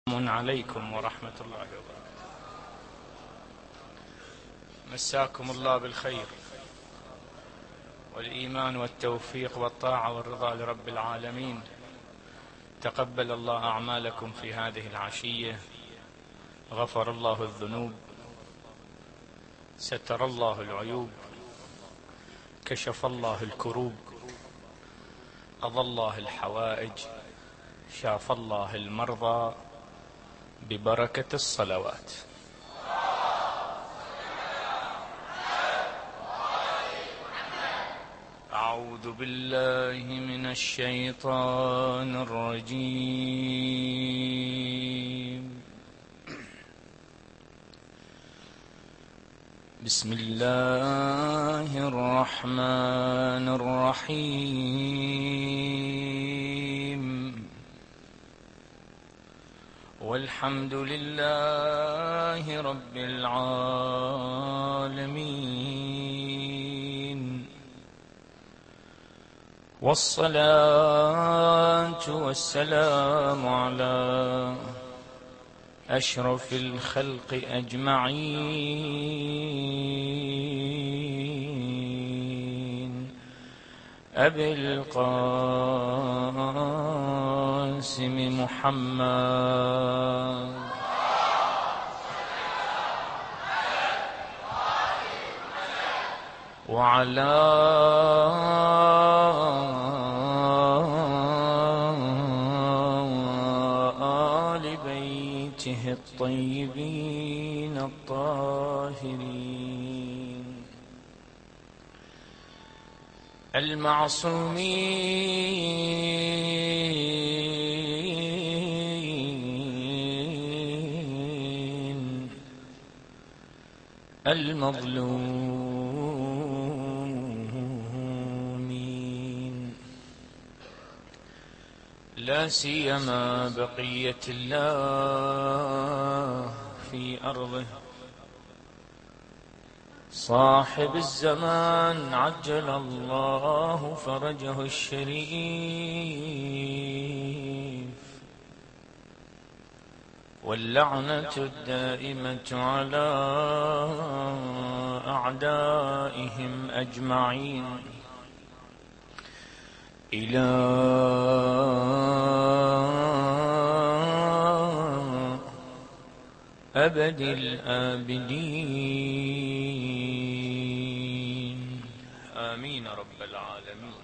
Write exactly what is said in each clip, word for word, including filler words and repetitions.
السلام عليكم ورحمة الله وبركاته. مساكم الله بالخير والإيمان والتوفيق والطاعة والرضا لرب العالمين. تقبل الله أعمالكم في هذه العشية، غفر الله الذنوب، ستر الله العيوب، كشف الله الكروب، قضى الله الحوائج، شاف الله المرضى ببركة الصلوات. أعوذ بالله من الشيطان الرجيم. بسم الله الرحمن الرحيم. والحمد لله رب العالمين، والصلاة والسلام على أشرف الخلق أجمعين، أبي القاسم محمد وعلى آل بيته الطيبين الطاهرين المعصومين المظلومين، لا سيما بقية الله في أرضه، صاحب الزمان عجل الله فرجه الشريف، واللعنة الدائمة على أعدائهم أجمعين إلى أبد الآبدين، آمين رب العالمين.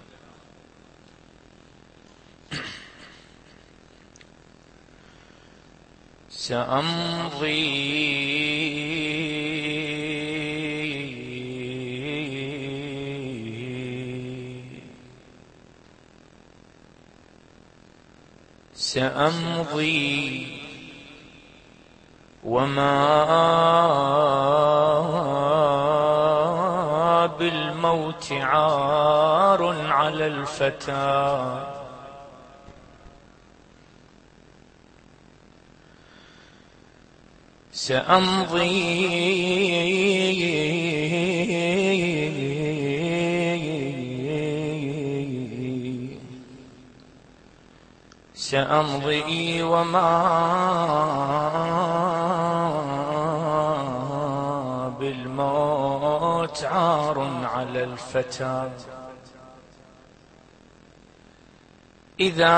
سأمضي سأمضي وما بالموت عار على الفتى، سأمضي سأمضي وما بالموت عار على الفتى، إذا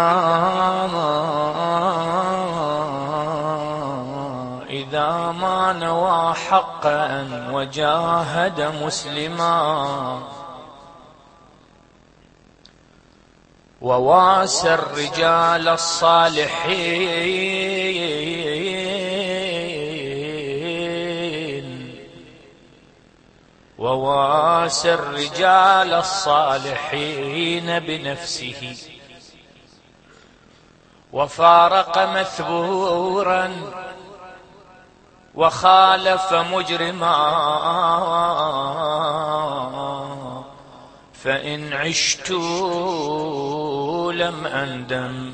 إذا ما نوى حقا وجاهد مسلما، وواسى الرجال الصالحين وواسى الرجال الصالحين بنفسه، وفارق مثبورا وخالف مجرما، فإن عشت لم أندم،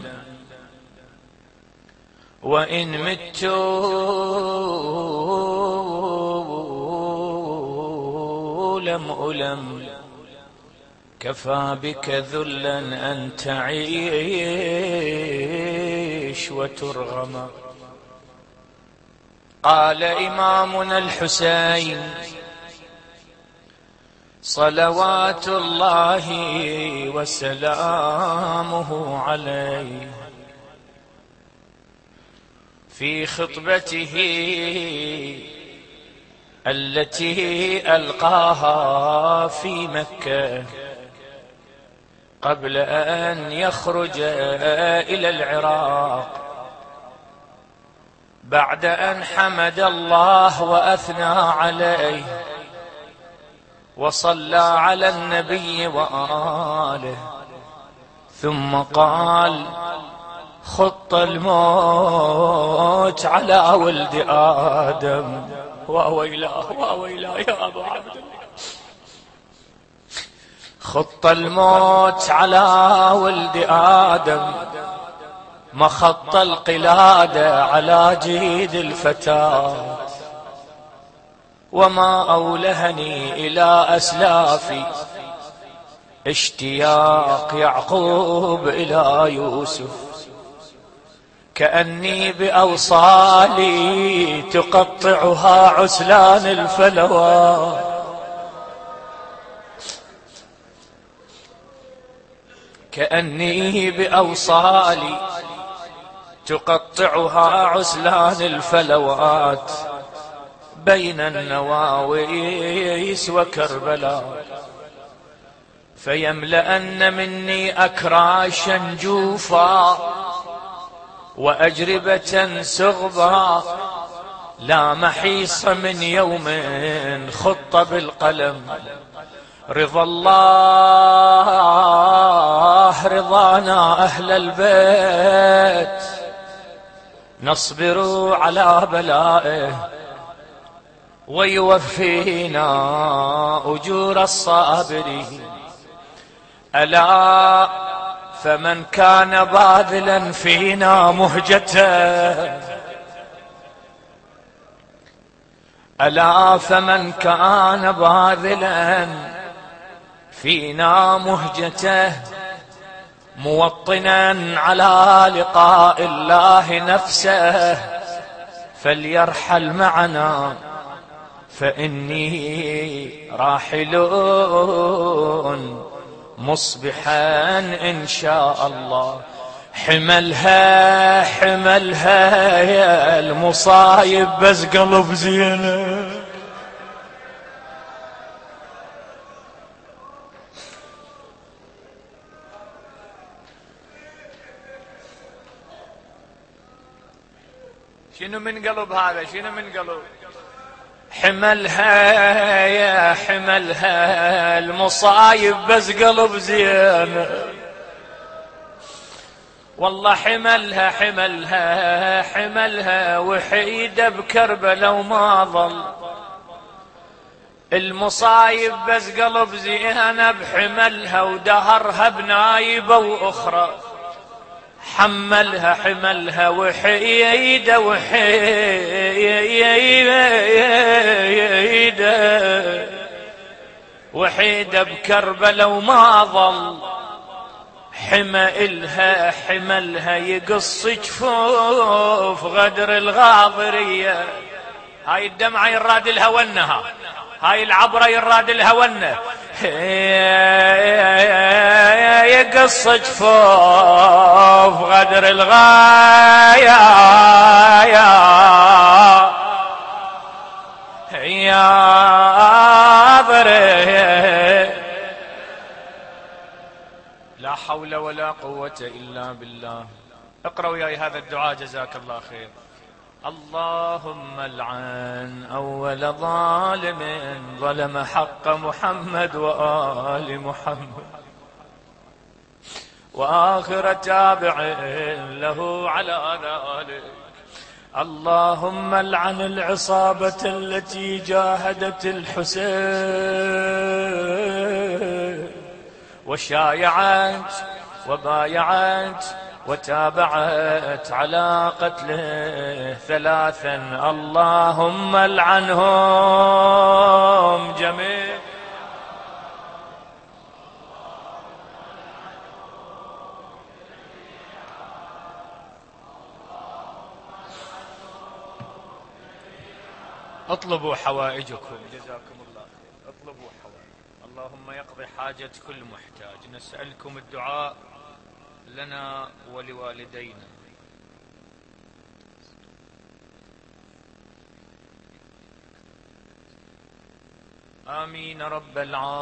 وإن مت لم ألم، كفى بك ذلا أن تعيش وترغم، قال إمامنا الحسين صلوات الله وسلامه عليه في خطبته التي ألقاها في مكة قبل أن يخرج إلى العراق، بعد أن حمد الله وأثنى عليه وصلى على النبي وآله، ثم قال: خط الموت على ولد آدم. وويلاه وويلاه يا أبا عبد الله، خط الموت على ولد آدم، مخط القلادة على جيد الفتاة، وما أولهني إلى أسلافي اشتياق يعقوب إلى يوسف، كأني بأوصالي تقطعها عسلان الفلوات، كأني بأوصالي تقطعها عسلان الفلوات بين النواويس وكربلاء، فيملأن مني أكراشا جوفا وأجربة سغبا، لا محيص من يوم خط بالقلم، رضا الله رضانا أهل البيت، نصبر على بلائه ويوفينا أجور الصابرين. ألا فمن كان باذلا فينا مهجته، ألا فمن كان باذلا فينا مهجته، موطنا على لقاء الله نفسه، فليرحل معنا فإني راحل مصبحا إن شاء الله. حملها حملها يا المصايب بس قلب زينه، شنو من قلب هذا؟ شنو من قلب؟ حملها يا حملها المصايب بس قلب زين، والله حملها حملها حملها وحيدة بكربلة وما ظل، المصايب بس قلب زين بحملها ودهرها بنايبة وأخرى، حملها حملها وحيدة وحيدة وحيدة بكربلة وما ظل، حمى إلها حملها يقص جفوف غدر الغاضرية. هاي الدمعة يراد الهونها، هاي العبرة يراد الهونة، يقص جفوف غدر الغاية يا ضري. لا حول ولا قوة إلا بالله. اقرأ وياي هذا الدعاء جزاك الله خير. اللهم العن أول ظالم ظلم حق محمد وآل محمد، وآخر تابع له على ذلك. اللهم العن العصابة التي جاهدت الحسين وشايعت وبايعت وتابعت على قتله ثلاثا، اللهم العنهم جميعا. اطلبوا حوائجكم، جزاكم الله خير، اطلبوا حوائج. اللهم يقضي حاجة كل محتاج. نسألكم الدعاء لنا ولوالدينا. آمين رب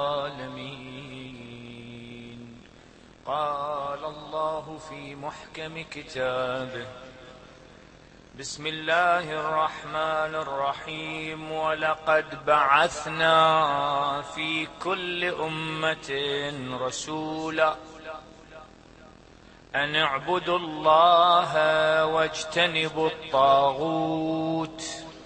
العالمين. قال الله في محكم كتابه: بسم الله الرحمن الرحيم: ولقد بعثنا في كل أمة رسولا أن اعبدوا الله واجتنبوا الطاغوت،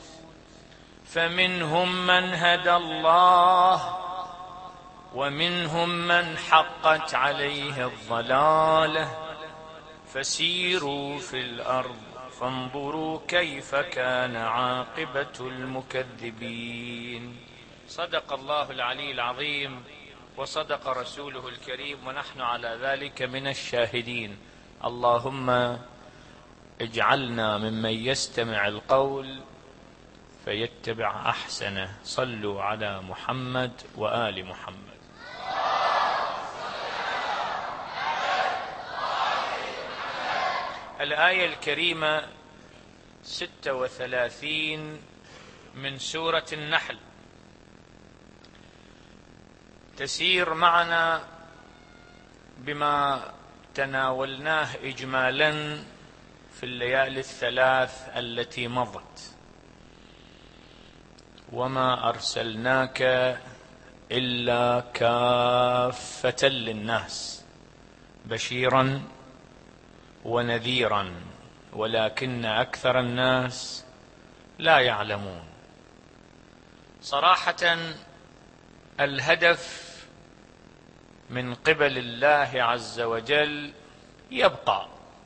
فمنهم من هدى الله ومنهم من حقت عليه الضلالة، فسيروا في الأرض فانظروا كيف كان عاقبة المكذبين. صدق الله العلي العظيم وصدق رسوله الكريم، ونحن على ذلك من الشاهدين. اللهم اجعلنا ممن يستمع القول فيتبع أحسنه. صلوا على محمد وآل محمد. الآية الكريمة ستة وثلاثين من سورة النحل تسير معنا بما تناولناه إجمالا في الليالي الثلاث التي مضت: وما أرسلناك إلا كافة للناس بشيرا ونذيرا ولكن أكثر الناس لا يعلمون. صراحة الهدف من قبل الله عز وجل يبقى،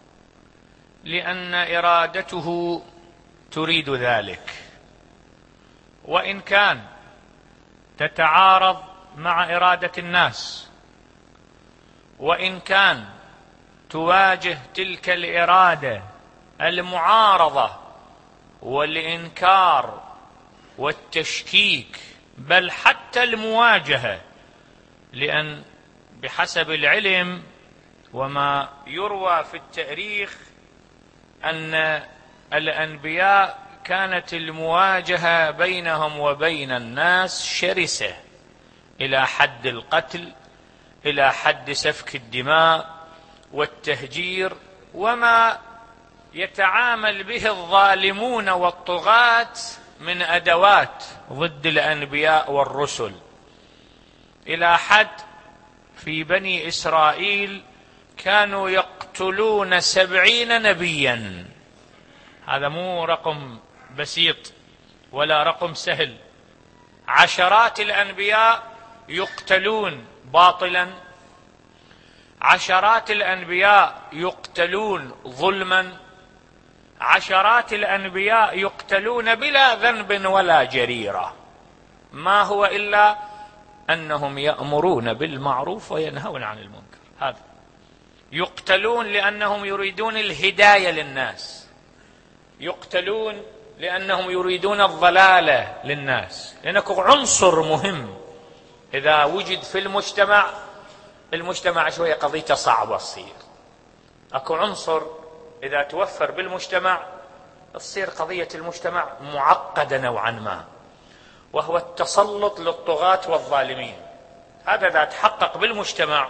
لأن إرادته تريد ذلك، وإن كان تتعارض مع إرادة الناس، وإن كان تواجه تلك الإرادة المعارضة والإنكار والتشكيك، بل حتى المواجهة، لأن بحسب العلم وما يروى في التاريخ أن الأنبياء كانت المواجهة بينهم وبين الناس شرسة إلى حد القتل، إلى حد سفك الدماء والتهجير، وما يتعامل به الظالمون والطغاة من أدوات ضد الأنبياء والرسل، إلى حد في بني إسرائيل كانوا يقتلون سبعين نبيا. هذا مو رقم بسيط ولا رقم سهل. عشرات الأنبياء يقتلون باطلا، عشرات الأنبياء يقتلون ظلما، عشرات الأنبياء يقتلون بلا ذنب ولا جريرة. ما هو إلا أنهم يأمرون بالمعروف وينهون عن المنكر. هذا يقتلون لأنهم يريدون الهداية للناس، يقتلون لأنهم يريدون الضلالة للناس. لأنك عنصر مهم إذا وجد في المجتمع، المجتمع شوية قضيته صعبة تصير. أكو عنصر إذا توفر بالمجتمع تصير قضية المجتمع معقدة نوعا ما، وهو التسلط للطغاة والظالمين. هذا إذا تحقق بالمجتمع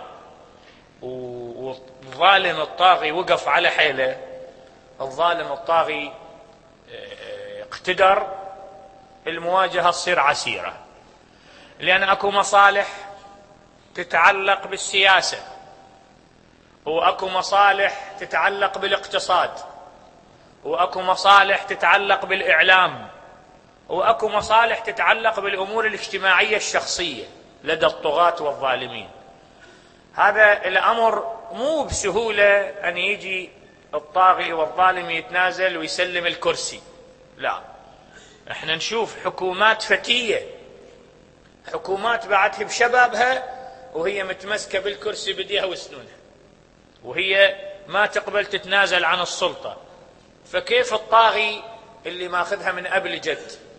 والظالم الطاغي وقف على حيله، الظالم الطاغي اقتدر، المواجهة تصير عسيرة، لأن أكو مصالح تتعلق بالسياسة، وأكو مصالح تتعلق بالاقتصاد، وأكو مصالح تتعلق بالإعلام، وأكو مصالح تتعلق بالأمور الاجتماعية الشخصية لدى الطغاة والظالمين. هذا الأمر مو بسهولة أن يجي الطاغي والظالم يتنازل ويسلم الكرسي، لا. احنا نشوف حكومات فتية، حكومات بعدها بشبابها وهي متمسكة بالكرسي بديها وسنونها، وهي ما تقبل تتنازل عن السلطة. فكيف الطاغي اللي ماخذها من أب لجد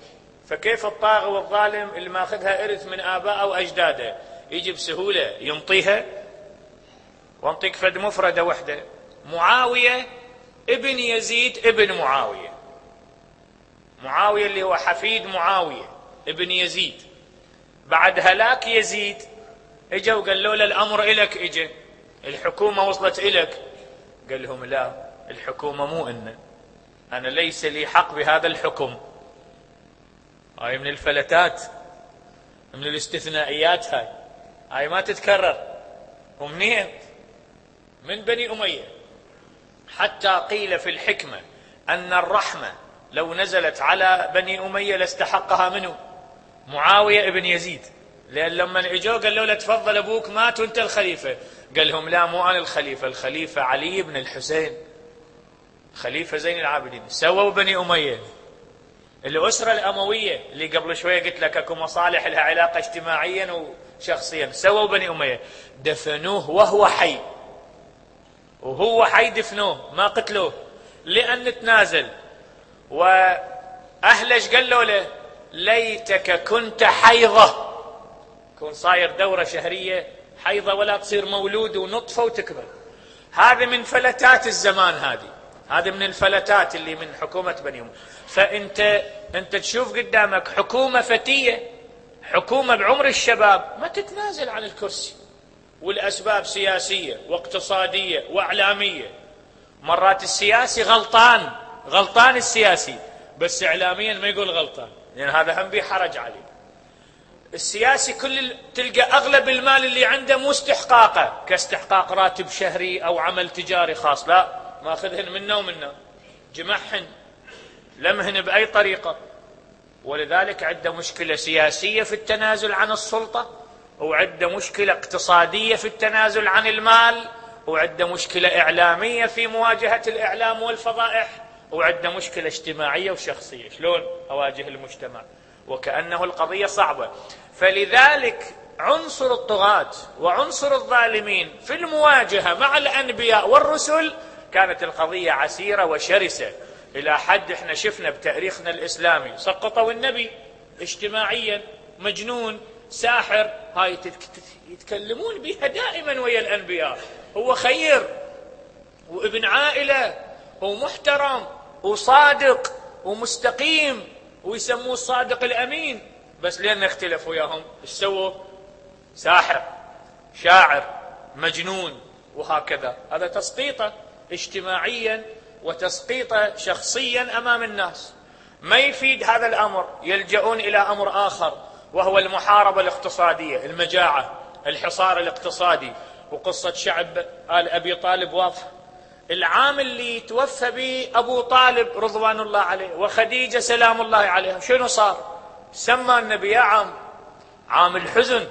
فكيف الطاغي والظالم اللي ماخذها إرث من آبائه وأجداده يجي بسهولة ينطيها؟ وانطيك فد مفردة وحدة: معاوية ابن يزيد ابن معاوية. معاوية اللي هو حفيد معاوية ابن يزيد، بعد هلاك يزيد اجا وقالوا له الأمر إلك، اجا الحكومة وصلت إلك، قال لهم لا، الحكومة مو إن أنا ليس لي حق بهذا الحكم. هاي من الفلتات، من الاستثنائيات، هاي هاي ما تتكرر. ومنين؟ من بني أمية. حتى قيل في الحكمة أن الرحمة لو نزلت على بني أمية لاستحقها منه معاوية ابن يزيد، لأن لما اجوا قالوا له تفضل أبوك مات وأنت الخليفة، قال لهم لا، مو أنا الخليفة، الخليفة علي بن الحسين، خليفة زين العابدين. سووا بني أمية الأسرة الأموية اللي قبل شوية قلت لك أكو مصالح لها علاقة اجتماعيا وشخصيا، سووا بني أمية، دفنوه وهو حي، وهو حي دفنوه ما قتلوه، لأن تنازل. وأهلش قالوا له ليتك كنت حيضة، كون صاير دورة شهرية حيضة ولا تصير مولود ونطفة وتكبر. هذا من فلتات الزمان، هذه هذا من الفلتات اللي من حكومة بني أمية. فأنت أنت تشوف قدامك حكومة فتية، حكومة بعمر الشباب، ما تتنازل عن الكرسي، والأسباب سياسية واقتصادية وإعلامية. مرات السياسي غلطان، غلطان السياسي، بس إعلاميا ما يقول غلطان، لأن يعني هذا هم بيه حرج عليه. السياسي كل تلقى أغلب المال اللي عنده مو استحقاقه، كاستحقاق راتب شهري أو عمل تجاري خاص، لا، ماخذهن منا ومنا، جمعهن، لمهن بأي طريقة. ولذلك عنده مشكلة سياسية في التنازل عن السلطة، وعنده مشكلة اقتصادية في التنازل عن المال، وعنده مشكلة إعلامية في مواجهة الإعلام والفضائح، وعنده مشكلة اجتماعية وشخصية، شلون أواجه المجتمع؟ وكأنه القضية صعبة. فلذلك عنصر الطغاة وعنصر الظالمين في المواجهة مع الأنبياء والرسل كانت القضية عسيرة وشرسة، إلى حد احنا شفنا بتاريخنا الإسلامي سقطوا النبي اجتماعيا، مجنون، ساحر، هاي يتكلمون بها دائما ويا الأنبياء، هو خير وابن عائلة ومحترم وصادق ومستقيم، ويسموه الصادق الأمين، بس لأن اختلفوا وياهم ايش سووا؟ ساحر، شاعر، مجنون، وهكذا. هذا تسقيطه اجتماعيا وتسقيطه شخصيا أمام الناس. ما يفيد هذا الأمر، يلجؤون إلى أمر آخر، وهو المحاربة الاقتصادية، المجاعة، الحصار الاقتصادي. وقصة شعب آل أبي طالب واضحة. العام اللي توفى به أبو طالب رضوان الله عليه وخديجة سلام الله عليها، شنو صار؟ سمى النبي يا عام، عام الحزن،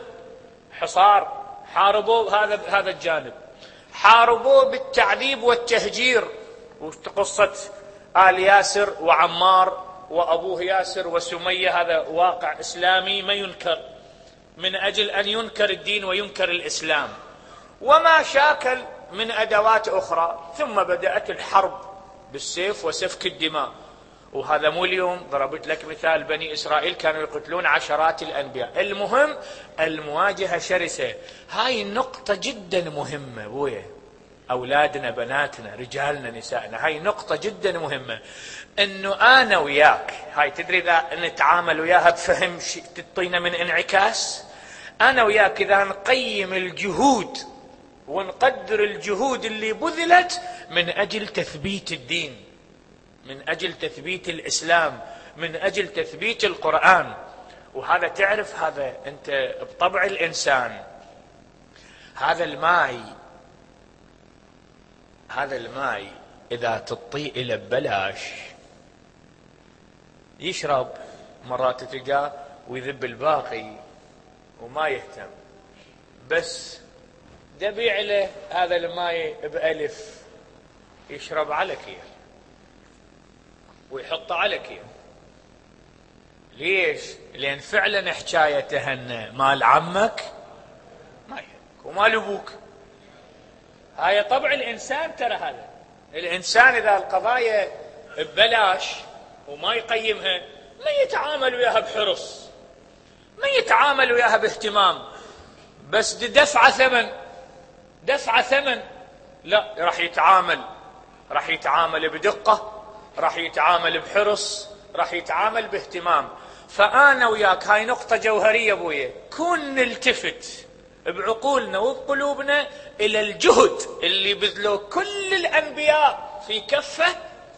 حصار، حاربوا هذا هذا الجانب، حاربوا بالتعذيب والتهجير. وقصة آل ياسر وعمار وأبوه ياسر وسمية، هذا واقع إسلامي ما ينكر، من أجل أن ينكر الدين وينكر الإسلام، وما شاكل من أدوات أخرى. ثم بدأت الحرب بالسيف وسفك الدماء. وهذا مو اليوم، ضربت لك مثال بني إسرائيل كانوا يقتلون عشرات الأنبياء. المهم المواجهة شرسة. هاي النقطة جدا مهمة بويا، أولادنا، بناتنا، رجالنا، نسائنا، هاي نقطة جدا مهمة، أنه أنا وياك، هاي تدري إذا نتعامل وياها بفهم تعطينا من انعكاس. أنا وياك إذا نقيم الجهود ونقدر الجهود اللي بذلت من أجل تثبيت الدين، من أجل تثبيت الإسلام، من أجل تثبيت القرآن. وهذا تعرف، هذا أنت بطبع الإنسان، هذا الماء هذا الماء إذا تطيه إلى ببلاش يشرب، مرات تلقاه ويذب الباقي وما يهتم، بس دبيع له هذا الماء بألف يشرب على كيف ويحطه على كيف. ليش؟ لأن فعلا حكايته أن مال عمك ما يهمك ومال أبوك. هاي طبع الإنسان. ترى هذا الإنسان إذا القضايا ببلاش وما يقيمها ما يتعامل وياها بحرص، ما يتعامل وياها باهتمام، بس دي دفعة ثمن، دفعة ثمن. لا، راح يتعامل، راح يتعامل بدقة، راح يتعامل بحرص، راح يتعامل باهتمام. فأنا وياك هاي نقطة جوهرية ابويا، كون نلتفت بعقولنا وبقلوبنا إلى الجهد اللي بذلوا كل الأنبياء في كفة،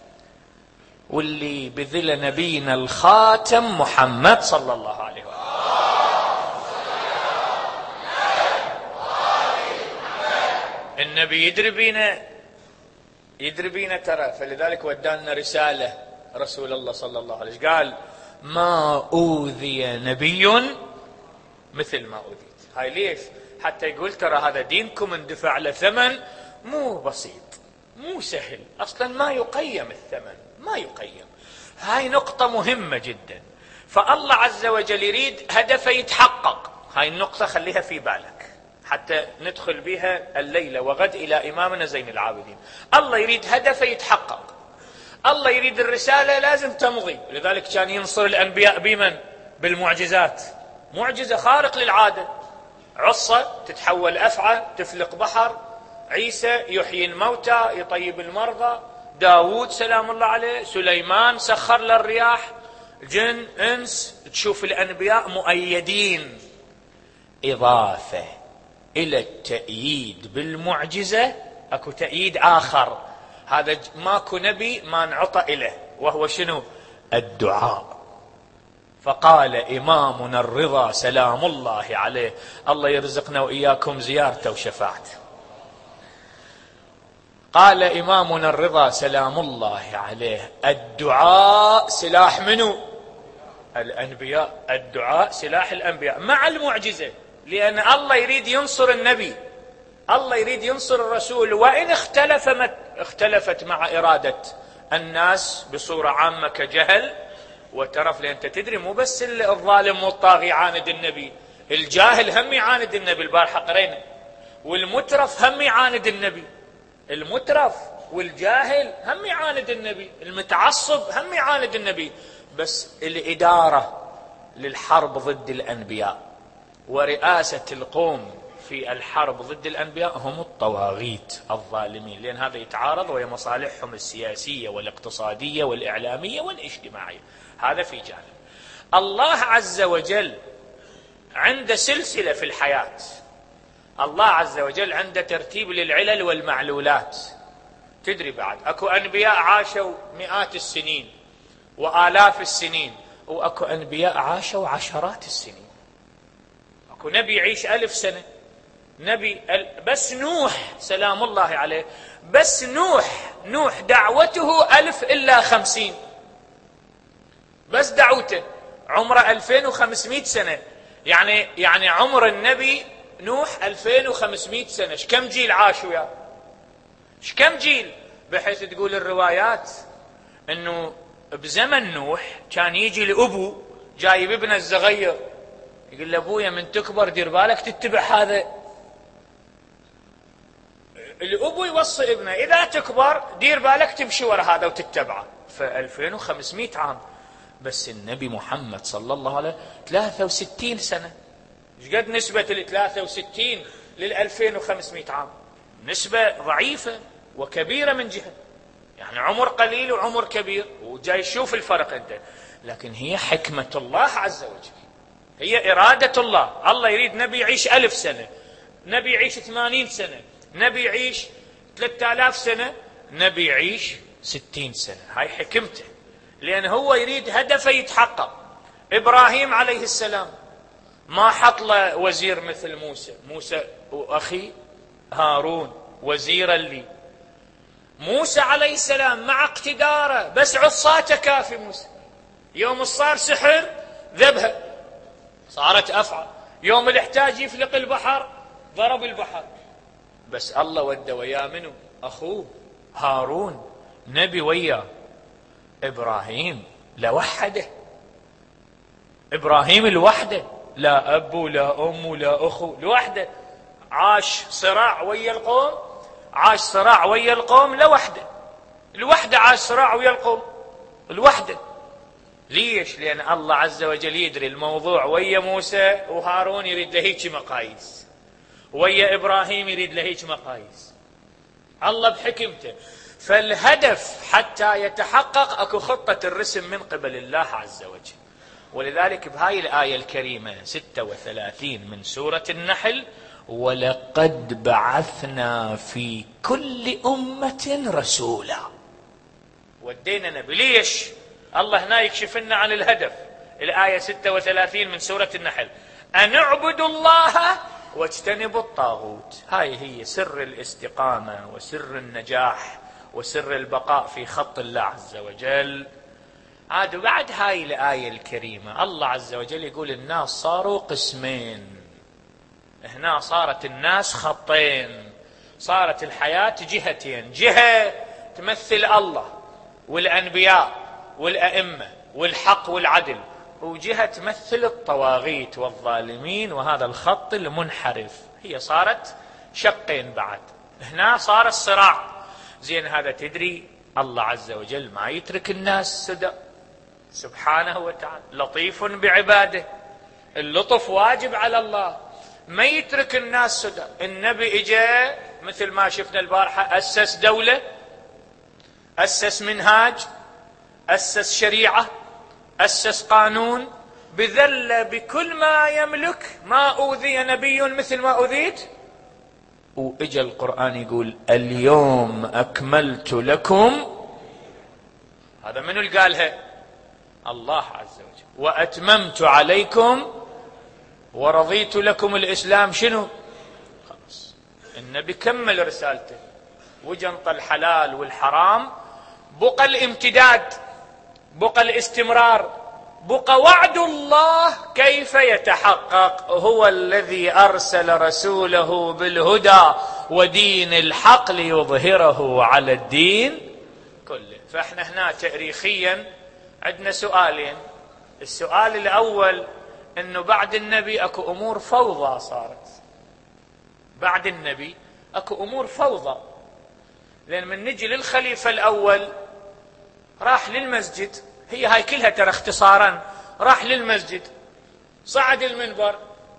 واللي بذل نبينا الخاتم محمد صلى الله عليه وسلم. النبي يدري بينا، يدري بينا ترى، فلذلك ودانا رسالة رسول الله صلى الله عليه وسلم، قال ما أوذي نبي مثل ما أوذيت. هاي ليش؟ حتى يقول ترى هذا دينكم اندفع له ثمن مو بسيط، مو سهل، أصلا ما يقيم الثمن، ما يقيم. هاي نقطة مهمة جدا. فالله عز وجل يريد هدفه يتحقق، هاي النقطة خليها في بالك حتى ندخل بها الليلة وغد إلى إمامنا زين العابدين. الله يريد هدفه يتحقق، الله يريد الرسالة لازم تمضي. لذلك كان ينصر الأنبياء بمن؟ بالمعجزات، معجزة خارق للعادة، عصة تتحول أفعى، تفلق بحر، عيسى يحيي الموتى، يطيب المرضى، داود سلام الله عليه، سليمان سخر للرياح، جن انس، تشوف الأنبياء مؤيدين. إضافة إلى التأييد بالمعجزة أكو تأييد آخر، هذا ماكو نبي ما نعطى إله، وهو شنو؟ الدعاء. فقال إمامنا الرضا سلام الله عليه، الله يرزقنا وإياكم زيارته وشفاعته، قال إمامنا الرضا سلام الله عليه الدعاء سلاح منو؟ الأنبياء. الدعاء سلاح الأنبياء مع المعجزة، لأن الله يريد ينصر النبي، الله يريد ينصر الرسول، وإن اختلف مت اختلفت مع إرادة الناس بصورة عامة كجهل وترف. لأن أنت تدري مو بس الظالم والطاغي يعاند النبي، الجاهل هم يعاند النبي، البارحة قرينا، والمترف هم يعاند النبي، المترف والجاهل هم يعاند النبي، المتعصب هم يعاند النبي. بس الإدارة للحرب ضد الأنبياء ورئاسة القوم في الحرب ضد الأنبياء هم الطواغيت الظالمين، لأن هذا يتعارض وهي مصالحهم السياسية والاقتصادية والإعلامية والاجتماعية. هذا في جانب. الله عز وجل عنده سلسلة في الحياة، الله عز وجل عنده ترتيب للعلل والمعلولات. تدري بعد أكو أنبياء عاشوا مئات السنين وآلاف السنين، وأكو أنبياء عاشوا عشرات السنين. أكو نبي يعيش ألف سنة، نبي بس نوح سلام الله عليه، بس نوح نوح دعوته ألف إلا خمسين، بس دعوته عمره ألفين وخمسمائة سنة. يعني يعني عمر النبي نوح ألفين وخمسمائة سنة. ايش كم جيل عاشوا يا ايش كم جيل؟ بحيث تقول الروايات انه بزمن نوح كان يجي الابو جايب ابنه الصغير يقول له ابويا من تكبر دير بالك تتبع هذا. الابو يوصي ابنه اذا تكبر دير بالك تمشي ورا هذا وتتبعه. فألفين وخمسمائة عام، بس النبي محمد صلى الله عليه ثلاثة وستين سنة. ايش قد نسبة ال ثلاثة وستين لل ألفين وخمسمائة عام؟ نسبة ضعيفة وكبيرة من جهة، يعني عمر قليل وعمر كبير، وجاي يشوف الفرق انت. لكن هي حكمة الله عز وجل، هي إرادة الله. الله يريد نبي يعيش ألف سنة، نبي يعيش ثمانين سنة، نبي يعيش ثلاثة آلاف سنة، نبي يعيش ستين سنة. هاي حكمته، لأن هو يريد هدفه يتحقق. إبراهيم عليه السلام ما حط له وزير مثل موسى، موسى وأخي هارون وزيرا لي. موسى عليه السلام مع اقتداره بس عصاته كافي. موسى يوم صار سحر ذبها صارت أفعى، يوم الاحتاج يفلق البحر ضرب البحر. بس الله ودى وياه منه أخوه هارون نبي وياه. إبراهيم لوحده، إبراهيم لوحده، لا أب ولا أم ولا أخو، لوحده. عاش صراع ويا القوم، عاش صراع ويا القوم لوحده، لوحده عاش صراع ويا القوم لوحده. ليش؟ لأن الله عز وجل يدري الموضوع ويا موسى وهارون يريد له هيك مقاييس، ويا إبراهيم يريد له هيك مقاييس، الله بحكمته. فالهدف حتى يتحقق اكو خطة الرسم من قبل الله عز وجل. ولذلك بهاي الآية الكريمة ستة وثلاثين من سورة النحل: ولقد بعثنا في كل أمة رسولا. ودينا نبي. ليش؟ الله هنا يكشف لنا عن الهدف. الآية ستة وثلاثين من سورة النحل: أن اعبدوا الله واجتنبوا الطاغوت. هاي هي سر الاستقامة وسر النجاح وسر البقاء في خط الله عز وجل. عاد بعد هاي الآية الكريمة الله عز وجل يقول الناس صاروا قسمين. هنا صارت الناس خطين، صارت الحياة جهتين: جهة تمثل الله والأنبياء والأئمة والحق والعدل، وجهة تمثل الطواغيت والظالمين وهذا الخط المنحرف. هي صارت شقين. بعد هنا صار الصراع. زين هذا تدري الله عز وجل ما يترك الناس سدى سبحانه وتعالى، لطيف بعباده. اللطف واجب على الله، ما يترك الناس سدى. النبي اجا مثل ما شفنا البارحة، أسس دولة، أسس منهاج، أسس شريعة، أسس قانون، بذل بكل ما يملك. ما أوذي نبي مثل ما أوذيت. وإجا القرآن يقول اليوم أكملت لكم. هذا منو اللي قالها؟ الله عز وجل. وأتممت عليكم ورضيت لكم الإسلام. شنو؟ خلاص النبي كمل رسالته، وجنط الحلال والحرام، بقى الامتداد، بقى الاستمرار، بقى وعد الله كيف يتحقق. هو الذي أرسل رسوله بالهدى ودين الحق ليظهره على الدين كله. فإحنا هنا تاريخيا عندنا سؤالين. السؤال الأول أنه بعد النبي أكو أمور فوضى صارت. بعد النبي أكو أمور فوضى، لأن من نجي للخليفة الأول راح للمسجد، هي هاي كلها ترى اختصارا، راح للمسجد، صعد المنبر،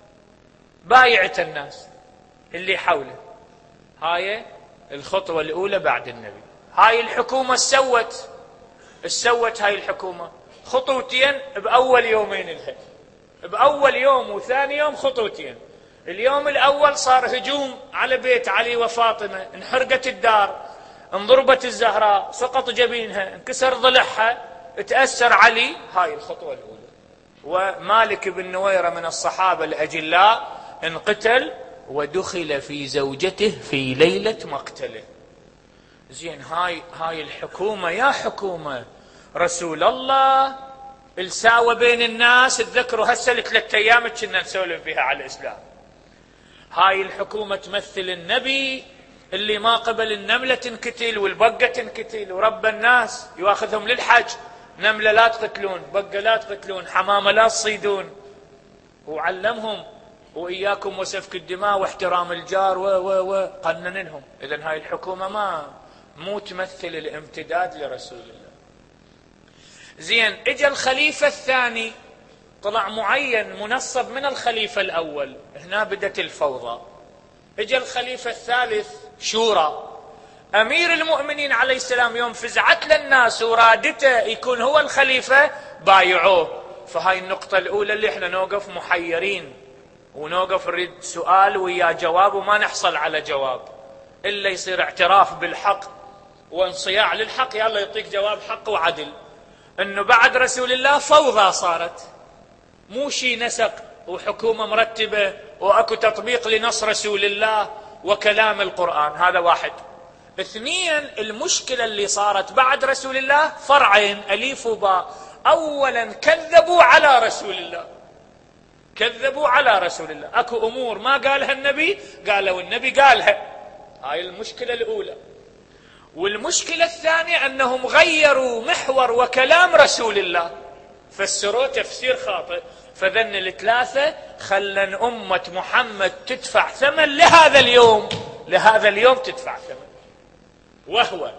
بايعت الناس اللي حوله. هاي الخطوة الأولى بعد النبي. هاي الحكومة سوت سوت هاي الحكومة خطوتين بأول يومين لها، بأول يوم وثاني يوم خطوتين. اليوم الأول صار هجوم على بيت علي وفاطمة، انحرقت الدار، انضربت الزهراء، سقط جبينها، انكسر ضلعها، تأثر علي. هاي الخطوة الأولى. ومالك بن نويرة من الصحابة الأجلاء انقتل ودخل في زوجته في ليلة مقتله. زين هاي هاي الحكومة يا حكومة رسول الله الساوى بين الناس. تذكروا هسه ثلاثة أيام كنا نسولف بها على الإسلام. هاي الحكومة تمثل النبي اللي ما قبل النملة تنكتل والبقة تنكتل، ورب الناس يواخذهم للحج. نملة لا تقتلون، بقة لا تقتلون، حمامة لا تصيدون، وعلمهم وإياكم وسفك الدماء واحترام الجار و و و قننهم. إذن هاي الحكومة ما مو تمثل الامتداد لرسول الله. زين اجا الخليفة الثاني، طلع معين منصب من الخليفة الأول، هنا بدت الفوضى. اجا الخليفة الثالث شورى، أمير المؤمنين عليه السلام يوم فزعت للناس ورادته يكون هو الخليفة بايعوه. فهاي النقطة الأولى اللي احنا نوقف محيرين ونوقف نريد سؤال ويا جواب وما نحصل على جواب إلا يصير اعتراف بالحق وانصياع للحق. يلا يعطيك جواب حق وعدل. انه بعد رسول الله فوضى صارت، مو شي نسق وحكومة مرتبة واكو تطبيق لنص رسول الله وكلام القرآن. هذا واحد. اثنين، المشكلة اللي صارت بعد رسول الله فرعين أليف وباء. اولا كذبوا على رسول الله، كذبوا على رسول الله. اكو امور ما قالها النبي قالوا النبي قالها. هاي المشكلة الاولى. والمشكلة الثانية انهم غيروا محور وكلام رسول الله، فسروه تفسير خاطئ. فذن الثلاثة خلن أمة محمد تدفع ثمن لهذا اليوم، لهذا اليوم تدفع ثمن، وهو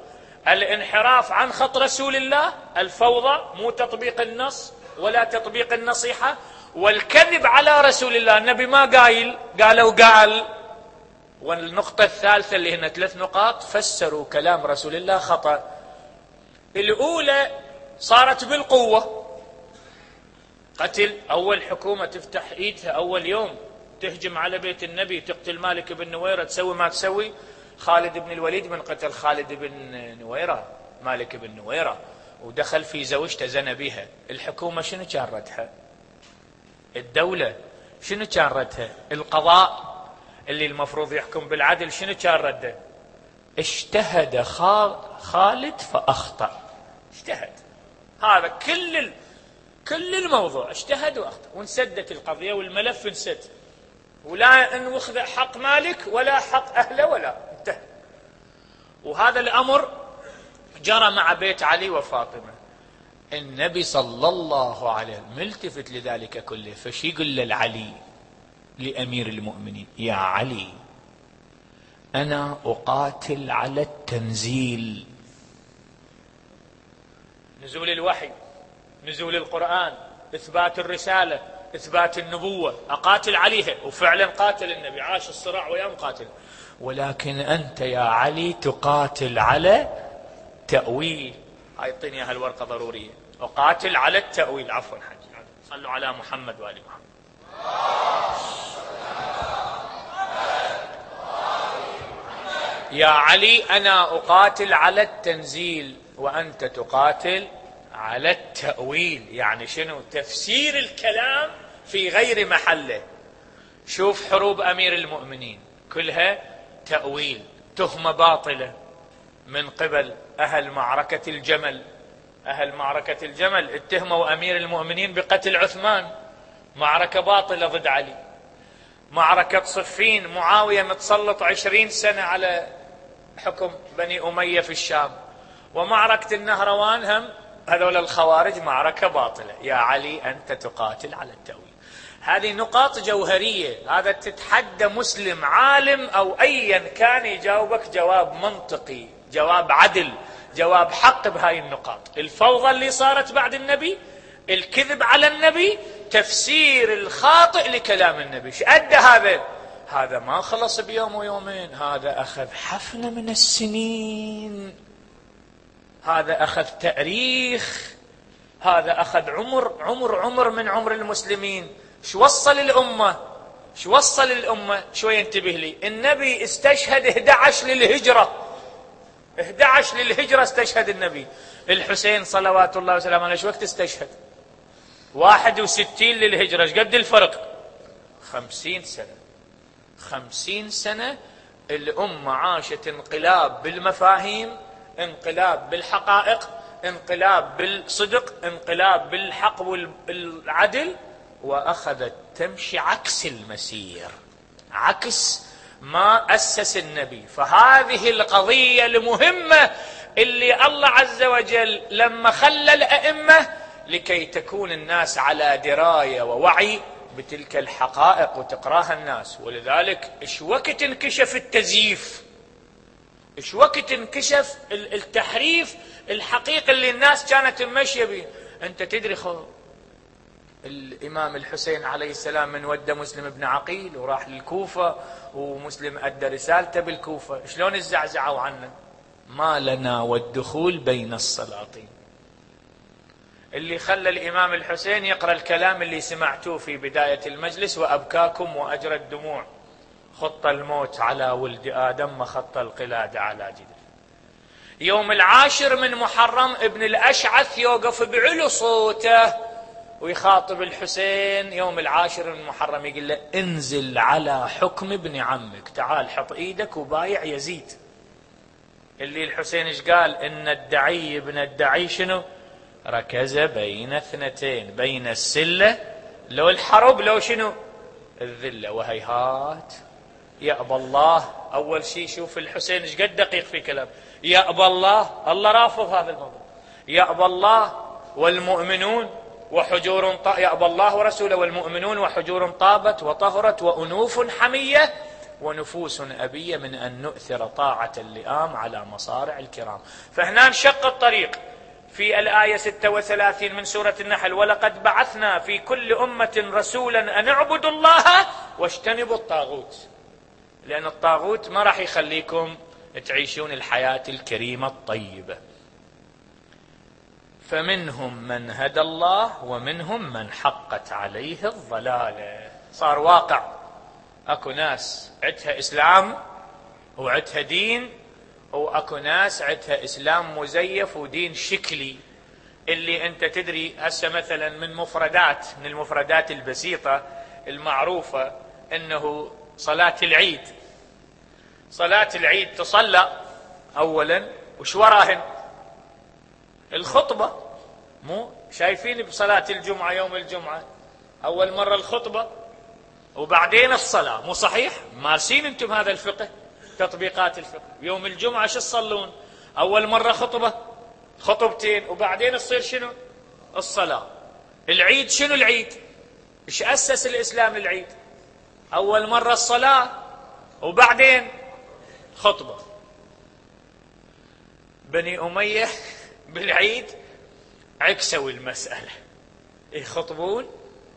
الانحراف عن خط رسول الله، الفوضى، مو تطبيق النص ولا تطبيق النصيحة، والكذب على رسول الله. النبي ما قايل، قالوا قال. والنقطة الثالثة اللي هنا ثلاث نقاط فسروا كلام رسول الله خطأ. الأولى صارت بالقوة، قتل. أول حكومة تفتح إيدها أول يوم تهجم على بيت النبي، تقتل مالك بن نويرة، تسوي ما تسوي. خالد بن الوليد من قتل خالد بن نويرة، مالك بن نويرة، ودخل في زوجته زنى بها. الحكومة شنو كان ردها؟ الدولة شنو كان ردها؟ القضاء اللي المفروض يحكم بالعدل شنو كان رده؟ اجتهد خالد فأخطأ. اجتهد، هذا كل ال... كل الموضوع اجتهد وأخطأ، وانسدت القضية والملف انسد، ولا ان وخذ حق مالك ولا حق أهله ولا انتهى. وهذا الأمر جرى مع بيت علي وفاطمة. النبي صلى الله عليه وسلم ملتفت لذلك كله، فشي يقول للعلي لأمير المؤمنين: يا علي، أنا أقاتل على التنزيل، نزول الوحي، نزول القرآن، إثبات الرسالة، إثبات النبوة، أقاتل عليها. وفعلا قاتل النبي، عاش الصراع ويا مقاتل. ولكن أنت يا علي تقاتل على تأويل. هاي اعطيني هالورقة ضرورية. أقاتل على التأويل. عفوا حاج، صلوا على محمد وآل محمد. يا علي، أنا أقاتل على التنزيل وأنت تقاتل على التأويل. يعني شنو؟ تفسير الكلام في غير محله. شوف حروب أمير المؤمنين كلها تأويل، تهمة باطلة من قبل أهل معركة الجمل. أهل معركة الجمل اتهموا أمير المؤمنين بقتل عثمان، معركة باطلة ضد علي. معركة صفين، معاوية متسلط عشرين سنة على حكم بني أمية في الشام. ومعركة النهروان هم هذول الخوارج، معركة باطلة. يا علي، أنت تقاتل على التأويل. هذه نقاط جوهرية، هذا تتحدى مسلم عالم أو أيا كان يجاوبك جواب منطقي، جواب عدل، جواب حق بهاي النقاط. الفوضى اللي صارت بعد النبي، الكذب على النبي، تفسير الخاطئ لكلام النبي. شأدى هذا؟ هذا ما خلص بيوم ويومين، هذا أخذ حفنة من السنين، هذا أخذ تاريخ، هذا أخذ عمر عمر عمر من عمر المسلمين. شو وصل الأمة؟ شو وصل الأمة؟ شوي انتبه لي. النبي استشهد إحدى عشر للهجرة، إحدى عشر للهجرة استشهد النبي. الحسين صلوات الله وسلامه عليه شو وقت استشهد؟ واحد وستين للهجرة. ايش قد الفرق؟ خمسين سنة. خمسين سنة الأمة عاشت انقلاب بالمفاهيم، انقلاب بالحقائق، انقلاب بالصدق، انقلاب بالحق والعدل، وأخذت تمشي عكس المسير، عكس ما أسس النبي. فهذه القضية المهمة اللي الله عز وجل لما خلى الأئمة لكي تكون الناس على دراية ووعي بتلك الحقائق وتقراها الناس. ولذلك ايش وقت انكشف التزييف، ايش وقت انكشف التحريف الحقيقي اللي الناس كانت ماشيه به. انت تدري خو الامام الحسين عليه السلام من ودى مسلم بن عقيل وراح للكوفه، ومسلم ادى رسالته بالكوفه، شلون الزعزعوا عنه؟ ما لنا والدخول بين السلاطين. اللي خلى الإمام الحسين يقرأ الكلام اللي سمعتوه في بداية المجلس: وأبكاكم وأجرى الدموع، خط الموت على ولد آدم وخط القلادة على جدر. يوم العاشر من محرم ابن الأشعث يوقف بعلو صوته ويخاطب الحسين يوم العاشر من محرم، يقول له: انزل على حكم ابن عمك، تعال حط ايدك وبايع يزيد. اللي الحسين ايش قال؟ ان الدعي ابن الدعي شنو؟ ركز بين اثنتين، بين السلة لو الحرب لو شنو الذلة. وهيهات يأبى الله. أول شيء شوف الحسين ايش قد دقيق في كلام. يأبى الله، الله رافض هذا الموضوع. يأبى الله والمؤمنون وحجور ط... يأبى الله ورسوله والمؤمنون وحجور طابت وطهرت وأنوف حمية ونفوس أبية من أن نؤثر طاعة اللئام على مصارع الكرام. فهنا انشق الطريق في الآية ستة وثلاثين من سورة النحل: ولقد بعثنا في كل أمة رسولا أن اعبدوا الله واجتنبوا الطاغوت. لأن الطاغوت ما راح يخليكم تعيشون الحياة الكريمة الطيبة. فمنهم من هدى الله ومنهم من حقت عليه الضلالة. صار واقع، اكو ناس عندها اسلام وعندها دين، واكو ناس عندها اسلام مزيف ودين شكلي. اللي انت تدري هسه مثلا من مفردات من المفردات البسيطة المعروفة انه صلاة العيد صلاة العيد تصلى اولا وش وراهن؟ الخطبة. مو شايفين بصلاة الجمعة يوم الجمعة اول مرة الخطبة وبعدين الصلاة، مو صحيح؟ مارسين انتم هذا الفقه، تطبيقات الفقه. يوم الجمعة شو تصلون؟ اول مرة خطبة خطبتين وبعدين تصير شنو؟ الصلاة. العيد شنو العيد؟ ايش اسس الاسلام العيد؟ اول مرة الصلاة وبعدين خطبة. بني أمية بالعيد عكسوا المسألة، يخطبون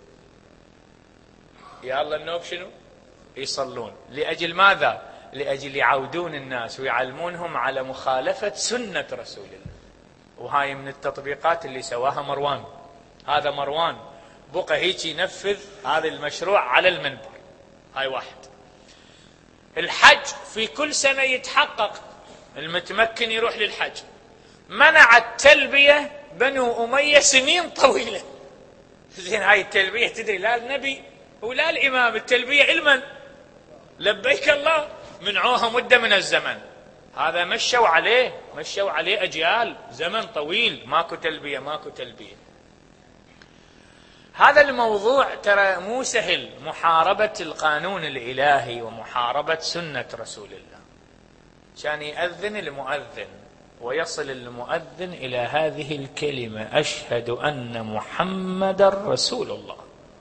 يا الله النوب شنو؟ يصلون. لأجل ماذا؟ لأجل يعودون الناس ويعلمونهم على مخالفة سنة رسول الله. وهاي من التطبيقات اللي سواها مروان. هذا مروان بقى هيك ينفذ هذا المشروع على المنبر. هاي واحد. الحج في كل سنة يتحقق، المتمكن يروح للحج. منع التلبية بنو أمية سنين طويلة. زين هاي التلبية تدري لا النبي ولا الإمام، التلبية علما لبيك الله، منعوها مدة من الزمن. هذا مشوا عليه مشوا عليه أجيال، زمن طويل ماكو تلبية ماكو تلبية. هذا الموضوع ترى مو سهل، محاربة القانون الإلهي ومحاربة سنة رسول الله. كان يأذن المؤذن ويصل المؤذن إلى هذه الكلمة: أشهد أن محمد رسول الله.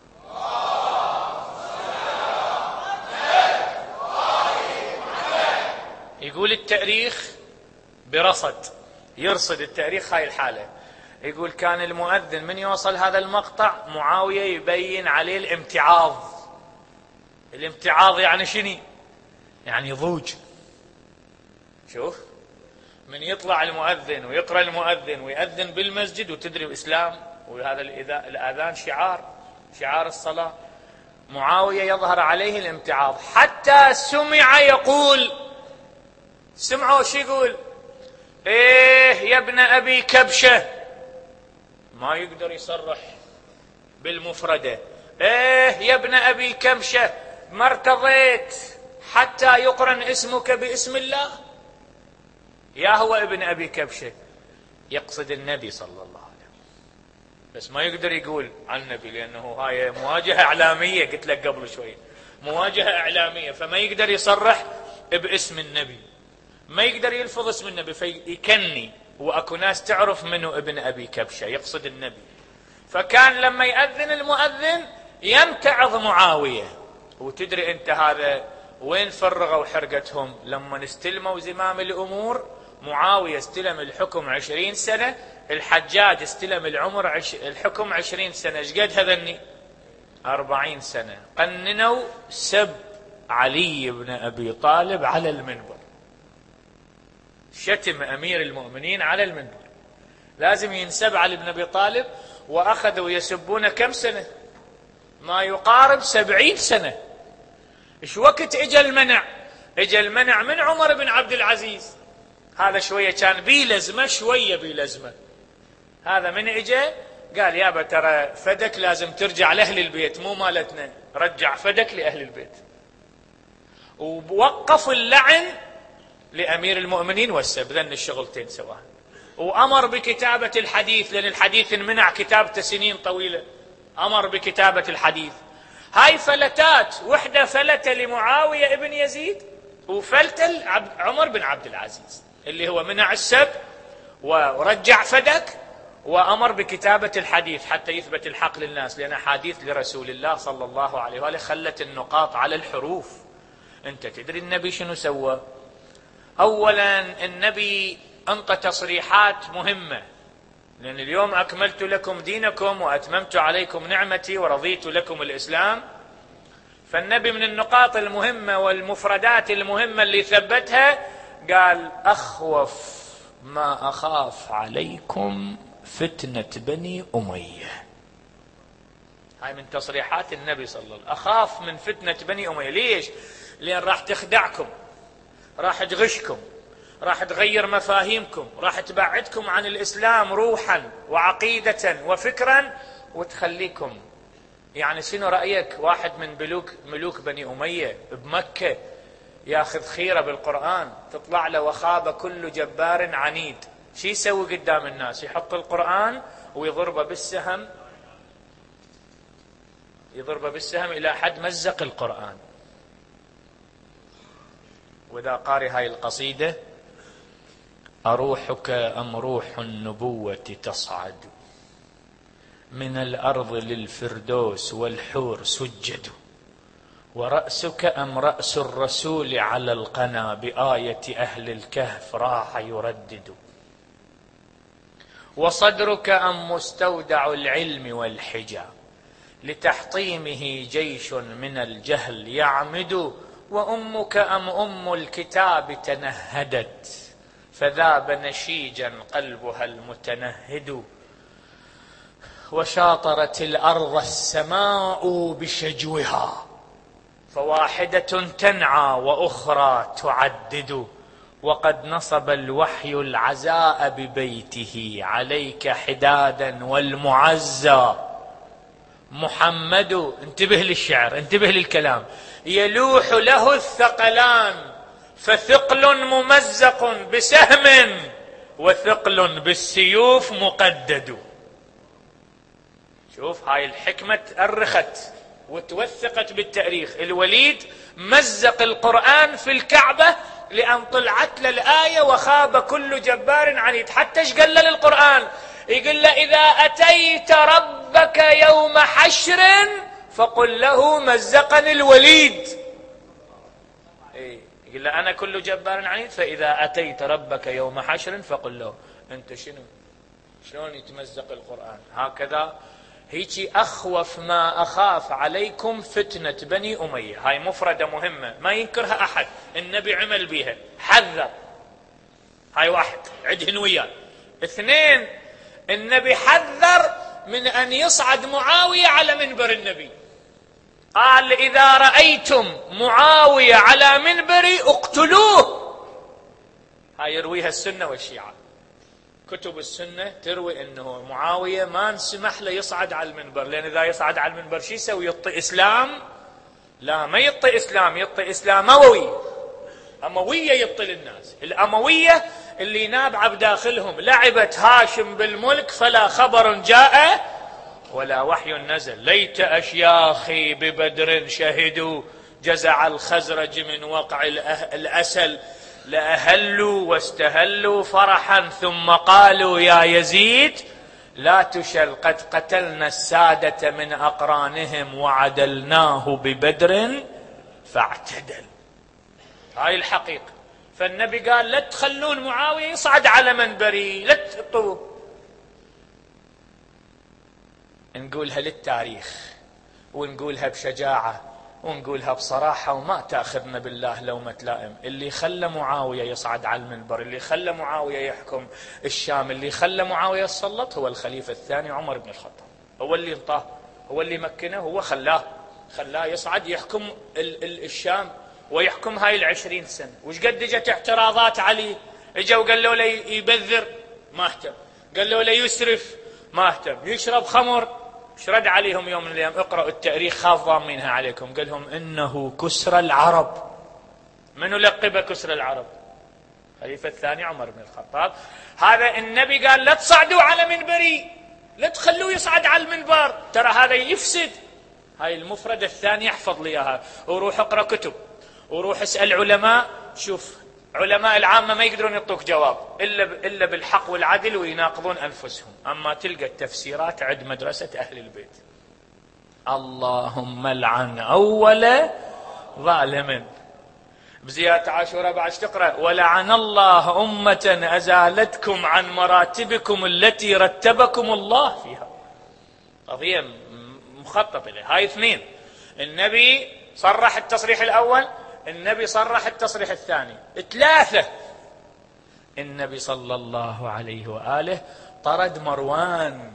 يقول التاريخ برصد، يرصد التاريخ هاي الحالة. يقول كان المؤذن من يوصل هذا المقطع معاوية يبين عليه الامتعاض. الامتعاض يعني شنو؟ يعني ضوج. شوف من يطلع المؤذن ويقرأ المؤذن ويأذن بالمسجد، وتدري الإسلام وهذا الأذان شعار شعار الصلاة. معاوية يظهر عليه الامتعاض حتى سمع يقول، سمعوا شو يقول؟ ايه يا ابن ابي كبشة. ما يقدر يصرح بالمفردة. ايه يا ابن ابي كبشة، ما ارتضيت حتى يقرن اسمك باسم الله. يا هو ابن ابي كبشة، يقصد النبي صلى الله عليه وسلم، بس ما يقدر يقول عن النبي لانه هاي مواجهة اعلامية. قلت لك قبل شوي مواجهة اعلامية، فما يقدر يصرح باسم النبي، ما يقدر يلفظ اسم النبي فيكني. واكو ناس تعرف منه ابن ابي كبشة، يقصد النبي. فكان لما يأذن المؤذن يمتعظ معاوية. وتدري انت هذا وين فرغوا حرقتهم؟ لما استلموا زمام الامور. معاوية استلم الحكم عشرين سنة، الحجاج استلم العمر عش... الحكم عشرين سنة. ايش قد هذني؟ أربعين سنة. قننوا سب علي بن ابي طالب على المنبر، شتم امير المؤمنين على المنبر، لازم ينسب علي بن ابي طالب. واخذوا يسبون كم سنة؟ ما يقارب سبعين سنة. ايش وقت اجى المنع؟ اجى المنع من عمر بن عبد العزيز. هذا شوية كان بي لزمة، شوية بي لزمة. هذا من اجى قال يابا ترى فدك لازم ترجع لاهل البيت، مو مالتنا، رجع فدك لاهل البيت. ووقف اللعن لأمير المؤمنين والسب، ذن الشغلتين سواء. وأمر بكتابة الحديث، لأن الحديث انمنع كتابته سنين طويلة. أمر بكتابة الحديث. هاي فلتات، وحدة فلتة لمعاوية ابن يزيد، وفلتة عمر بن عبد العزيز، اللي هو منع السب ورجع فدك وأمر بكتابة الحديث حتى يثبت الحق للناس. لأن حديث لرسول الله صلى الله عليه وآله خلت النقاط على الحروف. أنت تدري النبي شنو سوى؟ أولا النبي أنطى تصريحات مهمة، لأن اليوم أكملت لكم دينكم وأتممت عليكم نعمتي ورضيت لكم الإسلام. فالنبي من النقاط المهمة والمفردات المهمة اللي ثبتها قال: أخوف ما أخاف عليكم فتنة بني أمية. هاي من تصريحات النبي صلى الله عليه وسلم، أخاف من فتنة بني أمية. ليش؟ لأن راح تخدعكم، راح تغشكم، راح تغير مفاهيمكم، راح تبعدكم عن الإسلام روحا وعقيدة وفكرا وتخليكم. يعني شنو رأيك واحد من ملوك ملوك بني أمية بمكة ياخذ خيرة بالقرآن تطلع له وخاب كل جبار عنيد، شي يسوي قدام الناس؟ يحط القرآن ويضربه بالسهم، يضربه بالسهم إلى حد مزق القرآن. وإذا قارئ هاي القصيدة: أروحك أم روح النبوة تصعد من الأرض للفردوس والحور سجد، ورأسك أم رأس الرسول على القنا بآية أهل الكهف راح يردد، وصدرك أم مستودع العلم والحجى لتحطيمه جيش من الجهل يعمد، وأمك أم أم الكتاب تنهدت فذاب نشيجا قلبها المتنهد، وشاطرت الأرض السماء بشجوها فواحدة تنعى وأخرى تعدد، وقد نصب الوحي العزاء ببيته عليك حدادا والمعزى محمد. انتبه للشعر، انتبه للكلام: يلوح له الثقلان فثقل ممزق بسهم وثقل بالسيوف مقدد. شوف هاي الحكمة تأرخت وتوثقت بالتاريخ. الوليد مزق القرآن في الكعبة لأن طلعت له الآية وخاب كل جبار عنيد. حتى ايش قال له للقرآن؟ يقول له: إذا أتيت ربك يوم حشر فقل له مزقني الوليد. إيه؟ يقول له: أنا كل جبار عنيد، فإذا أتيت ربك يوم حشر فقل له. أنت شنو؟ شلون يتمزق القرآن؟ هكذا. هيك أخوف ما أخاف عليكم فتنة بني أمية. هاي مفردة مهمة ما ينكرها أحد، النبي عمل بيها، حذر. هاي واحد، عدهن وياه. اثنين، النبي حذر من أن يصعد معاوية على منبر النبي. قال: إذا رأيتم معاوية على منبري اقتلوه. هاي يرويها السنة والشيعة، كتب السنة تروي أنه معاوية ما نسمح له يصعد على المنبر، لأن إذا يصعد على المنبر شو يسوي؟ يطي إسلام؟ لا، ما يطي إسلام، يطي إسلام أموي، أموية يطي للناس. الأموية اللي نابعة بداخلهم لعبت هاشم بالملك فلا خبر جاء ولا وحي نزل، ليت أشياخي ببدر شهدوا جزع الخزرج من وقع الأسل، لأهلوا واستهلوا فرحا ثم قالوا يا يزيد لا تشل قد قتلنا السادة من أقرانهم وعدلناه ببدر فاعتدل. هاي الحقيقة. فالنبي قال: لا تخلون معاوية يصعد على منبري، لا تطوه. نقولها للتاريخ ونقولها بشجاعة ونقولها بصراحة وما تأخذنا بالله لومة لائم. اللي خلى معاوية يصعد على المنبر، اللي خلى معاوية يحكم الشام، اللي خلى معاوية يسلط هو الخليفة الثاني عمر بن الخطاب. هو اللي انطاه، هو اللي مكنه، هو خلاه خلاه يصعد يحكم ال ال الشام ويحكم هاي العشرين سنة. وش قد جت اعتراضات عليه، اجوا قالوا له يبذر ما اهتم، قالوا له يسرف ما اهتم، يشرب خمر. شرد عليهم يوم من الايام: اقرأوا التاريخ خاف ضامنها عليكم. قال لهم: انه كسر العرب. من لقب كسر العرب؟ خليفة الثاني عمر بن الخطاب. هذا النبي قال: لا تصعدوا على منبري، لا تخلوه يصعد على المنبر، ترى هذا يفسد. هاي المفردة الثانية احفظ لي اياها، وروح اقرأ كتب وروح اسأل علماء. شوف علماء العامة ما يقدرون يعطوك جواب إلا إلا بالحق والعدل ويناقضون أنفسهم. أما تلقى التفسيرات عند مدرسة أهل البيت. اللهم لعن أول ظالم. بزيادة عاشوراء بعد تقرأ ولعن الله أمة أزالتكم عن مراتبكم التي رتبكم الله فيها. قضية مخطط إليه. هاي اثنين. النبي صرح التصريح الأول، النبي صرح التصريح الثاني. ثلاثة، النبي صلى الله عليه وآله طرد مروان،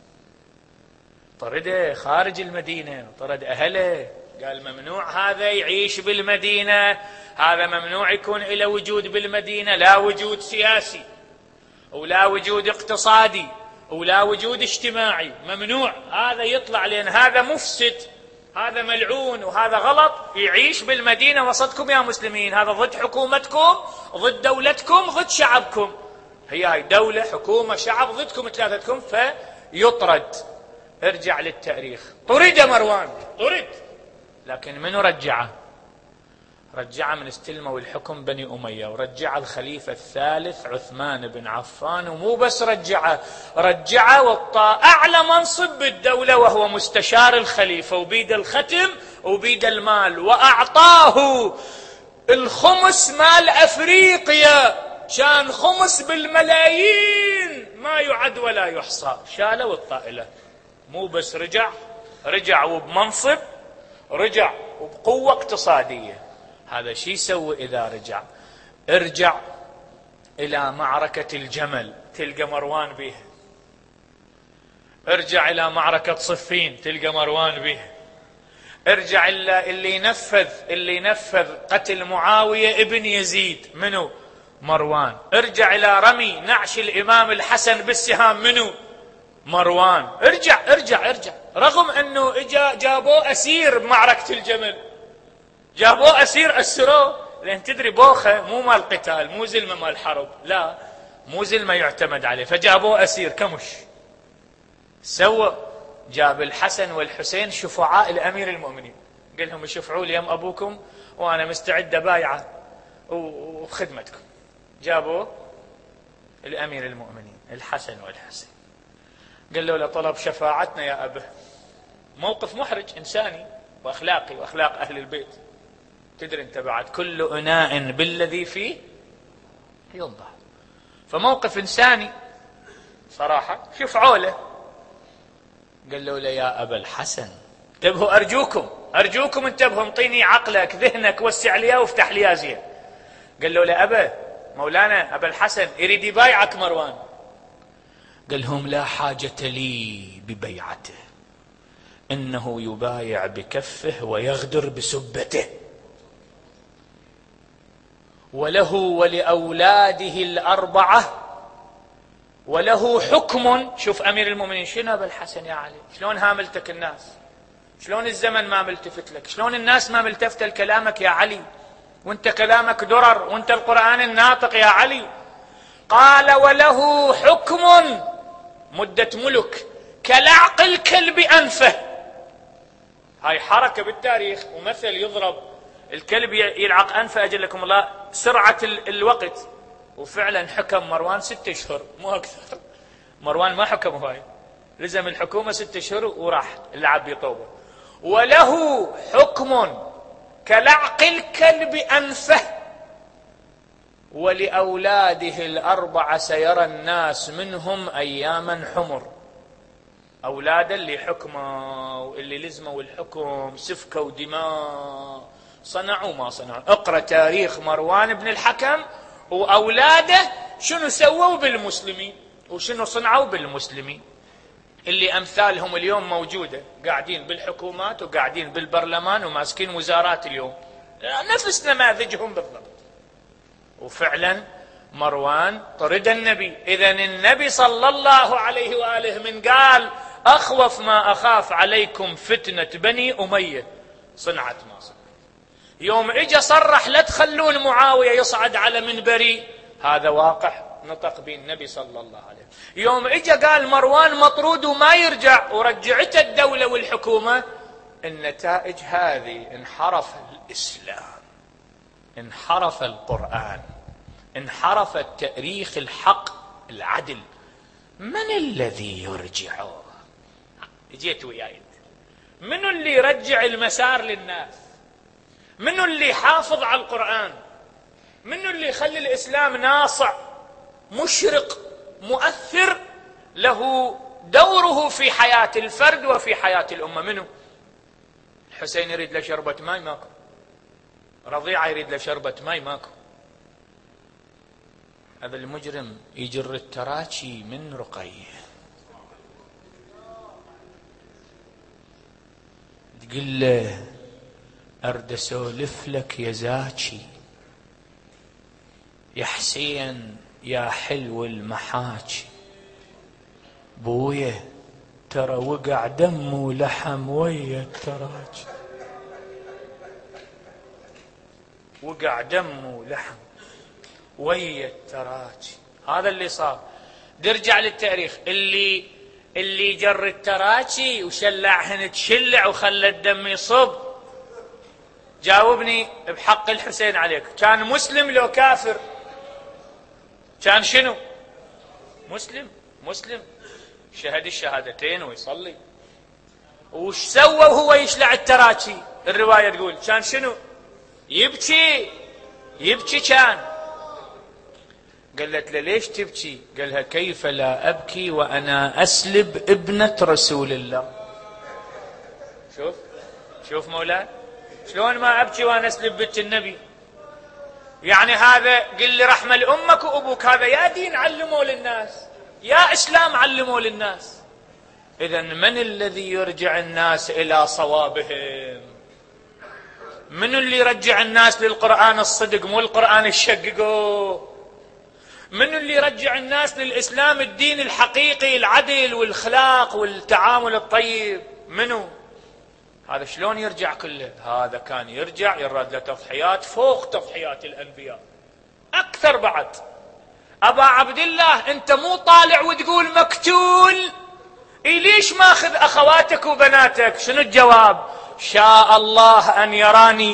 طرده خارج المدينة، طرد أهله، قال ممنوع هذا يعيش بالمدينة، هذا ممنوع يكون له وجود بالمدينة، لا وجود سياسي ولا وجود اقتصادي ولا وجود اجتماعي، ممنوع هذا يطلع، لأن هذا مفسد، هذا ملعون وهذا غلط، يعيش بالمدينة وسطكم يا مسلمين، هذا ضد حكومتكم، ضد دولتكم، ضد شعبكم. هي هاي دولة حكومة شعب ضدكم ثلاثتكم، فيطرد. ارجع للتاريخ. طرد مروان، طرد، لكن منو رجعه؟ رجعه من استلموا الحكم بني أمية، ورجع الخليفة الثالث عثمان بن عفان، ومو بس رجعه، رجعه وطا أعلى منصب بالدولة وهو مستشار الخليفة، وبيد الختم وبيد المال، وأعطاه الخمس مال أفريقيا، كان خمس بالملايين ما يعد ولا يحصى، شاله والطائلة. مو بس رجع، رجع وبمنصب، رجع وبقوة اقتصادية. هذا شي يسوي إذا رجع؟ ارجع إلى معركة الجمل تلقى مروان بيها، ارجع إلى معركة صفين تلقى مروان بيها، ارجع إلى اللي نفذ اللي نفذ قتل معاوية ابن يزيد، منو؟ مروان. ارجع إلى رمي نعش الإمام الحسن بالسهام، منو؟ مروان. ارجع ارجع ارجع رغم أنه إجا جابوه أسير بمعركة الجمل، جابوه أسير أسروه، لأن تدري بوخة مو مال قتال، مو زلمة مال حرب، لا مو زلمة يعتمد عليه، فجابوه أسير كمش. سوى جاب الحسن والحسين شفعاء الأمير المؤمنين، قال لهم شفعوا لي يم أبوكم وأنا مستعد بايعة وخدمتكم. جابوا الأمير المؤمنين الحسن والحسين، قال له لطلب شفاعتنا يا أبه. موقف محرج إنساني وأخلاقي وأخلاق أهل البيت. تدري أنت بعد كل إناء بالذي فيه ينضح، فموقف إنساني صراحة. شفعوا له، قال له يا أبا الحسن انتبهوا، أرجوكم أرجوكم انتبهوا، انطيني عقلك ذهنك، وسع لي وافتح لي زين. قال له لأبا مولانا أبا الحسن يريد يبايعك مروان. قال لهم لا حاجة لي ببيعته، إنه يبايع بكفه ويغدر بسبته، وله ولأولاده الأربعة وله حكم. شوف أمير المؤمنين شنو أبا الحسن يا علي، شلون هاملتك الناس، شلون الزمن ما ملتفت لك، شلون الناس ما ملتفت لكلامك يا علي، وانت كلامك درر، وانت القرآن الناطق يا علي. قال وله حكم، مدة ملك كلعق الكلب أنفه. هاي حركة بالتاريخ ومثل يضرب، الكلب يلعق أنفه أجلكم الله، سرعة الوقت. وفعلا حكم مروان ست اشهر مو اكثر. مروان ما حكم هاي، لزم الحكومة ست اشهر وراح اللعب بطوبه. وله حكم كلعق الكلب أنفه، ولأولاده الأربعة سيرى الناس منهم أياما حمر. أولاده اللي حكموا، اللي لزموا الحكم، سفكوا دماء، صنعوا ما صنعوا. اقرأ تاريخ مروان بن الحكم وأولاده شنو سووا بالمسلمين وشنو صنعوا بالمسلمين، اللي أمثالهم اليوم موجودة، قاعدين بالحكومات وقاعدين بالبرلمان وماسكين وزارات اليوم، نفس نماذجهم بالضبط. وفعلا مروان طرد النبي. إذن النبي صلى الله عليه وآله من قال أخوف ما أخاف عليكم فتنة بني أمية، صنعت ما صنعت. يوم اجى صرح لا تخلون معاوية يصعد على منبري، هذا واقع نطق به النبي صلى الله عليه وسلم. يوم اجى قال مروان مطرود وما يرجع ورجعته الدولة والحكومة، النتائج هذه: انحرف الإسلام، انحرف القرآن، انحرف التاريخ الحق العدل. من الذي يرجعه؟ جيت وياي، من اللي يرجع المسار للناس؟ منو اللي حافظ على القرآن؟ منو اللي يخلي الإسلام ناصع مشرق مؤثر له دوره في حياة الفرد وفي حياة الأمة؟ منو؟ الحسين يريد له شربة ماء ماكو، رضيعة يريد له شربة ماء ماكو. هذا المجرم يجر التراكي من رقية، تقول له أرد أسولف لك يا زاكي، يا حسين يا حلو المحاكي، بويه ترى وقع دم ولحم ويا التراكي، وقع دم ولحم ويا التراكي. هذا اللي صار. نرجع للتاريخ، اللي اللي جر التراكي وشلعهن تشلع وخلى الدم يصب. جاوبني بحق الحسين عليك، كان مسلم لو كافر؟ كان شنو؟ مسلم. مسلم شهد الشهادتين ويصلي. وش سوى وهو يشلع التراكي؟ الرواية تقول كان شنو؟ يبكي. يبكي كان. قالت له ليش تبكي؟ قالها كيف لا أبكي وأنا أسلب ابنة رسول الله. شوف شوف مولاي، شلون ما أبكي وأنا أسلب بنت النبي؟ يعني هذا قل لي رحمة لأمك وأبوك، هذا يا دين علموا للناس، يا إسلام علموا للناس. إذن من الذي يرجع الناس إلى صوابهم؟ من اللي يرجع الناس للقرآن الصدق مو القرآن الشققو؟ من اللي يرجع الناس للإسلام الدين الحقيقي، العدل والخلاق والتعامل الطيب؟ منو؟ هذا شلون يرجع كله؟ هذا كان يرجع يرد له تضحيات فوق تضحيات الأنبياء، أكثر بعد. أبا عبد الله أنت مو طالع وتقول مقتول، إيه ليش ماخذ أخواتك وبناتك؟ شنو الجواب؟ شاء الله أن يراني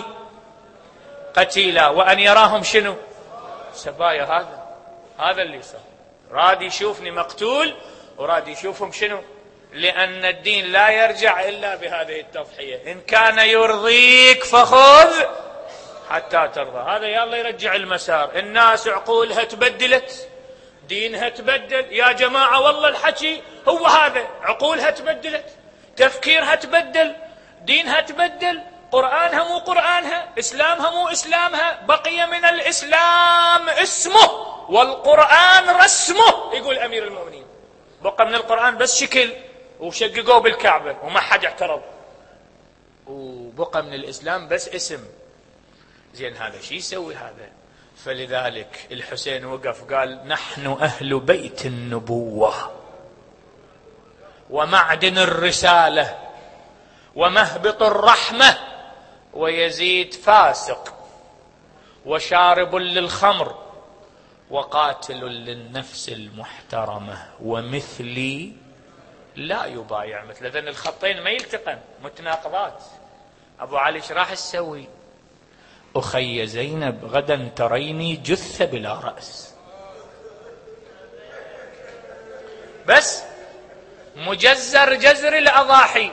قتيلا وأن يراهم شنو؟ سبايا. هذا هذا اللي صار. راد يشوفني مقتول وراد يشوفهم شنو؟ لأن الدين لا يرجع إلا بهذه التضحية. إن كان يرضيك فخذ حتى ترضى. هذا يلا يرجع المسار. الناس عقولها تبدلت، دينها تبدل يا جماعة، والله الحكي هو هذا، عقولها تبدلت، تفكيرها تبدل، دينها تبدل، قرآنها مو قرآنها، إسلامها مو إسلامها. بقي من الإسلام اسمه والقرآن رسمه، يقول أمير المؤمنين. بقى من القرآن بس شكل وشققوه بالكعبة وما حد اعترض، وبقى من الإسلام بس اسم. زين هذا شي يسوي هذا؟ فلذلك الحسين وقف قال نحن أهل بيت النبوة ومعدن الرسالة ومهبط الرحمة، ويزيد فاسق وشارب للخمر وقاتل للنفس المحترمة ومثلي لا يبايع مثل. ذن الخطين ما يلتقن، متناقضات. أبو علي ايش راح تسوي؟ أخي زينب غدا تريني جثة بلا رأس، بس مجزر جزر الأضاحي،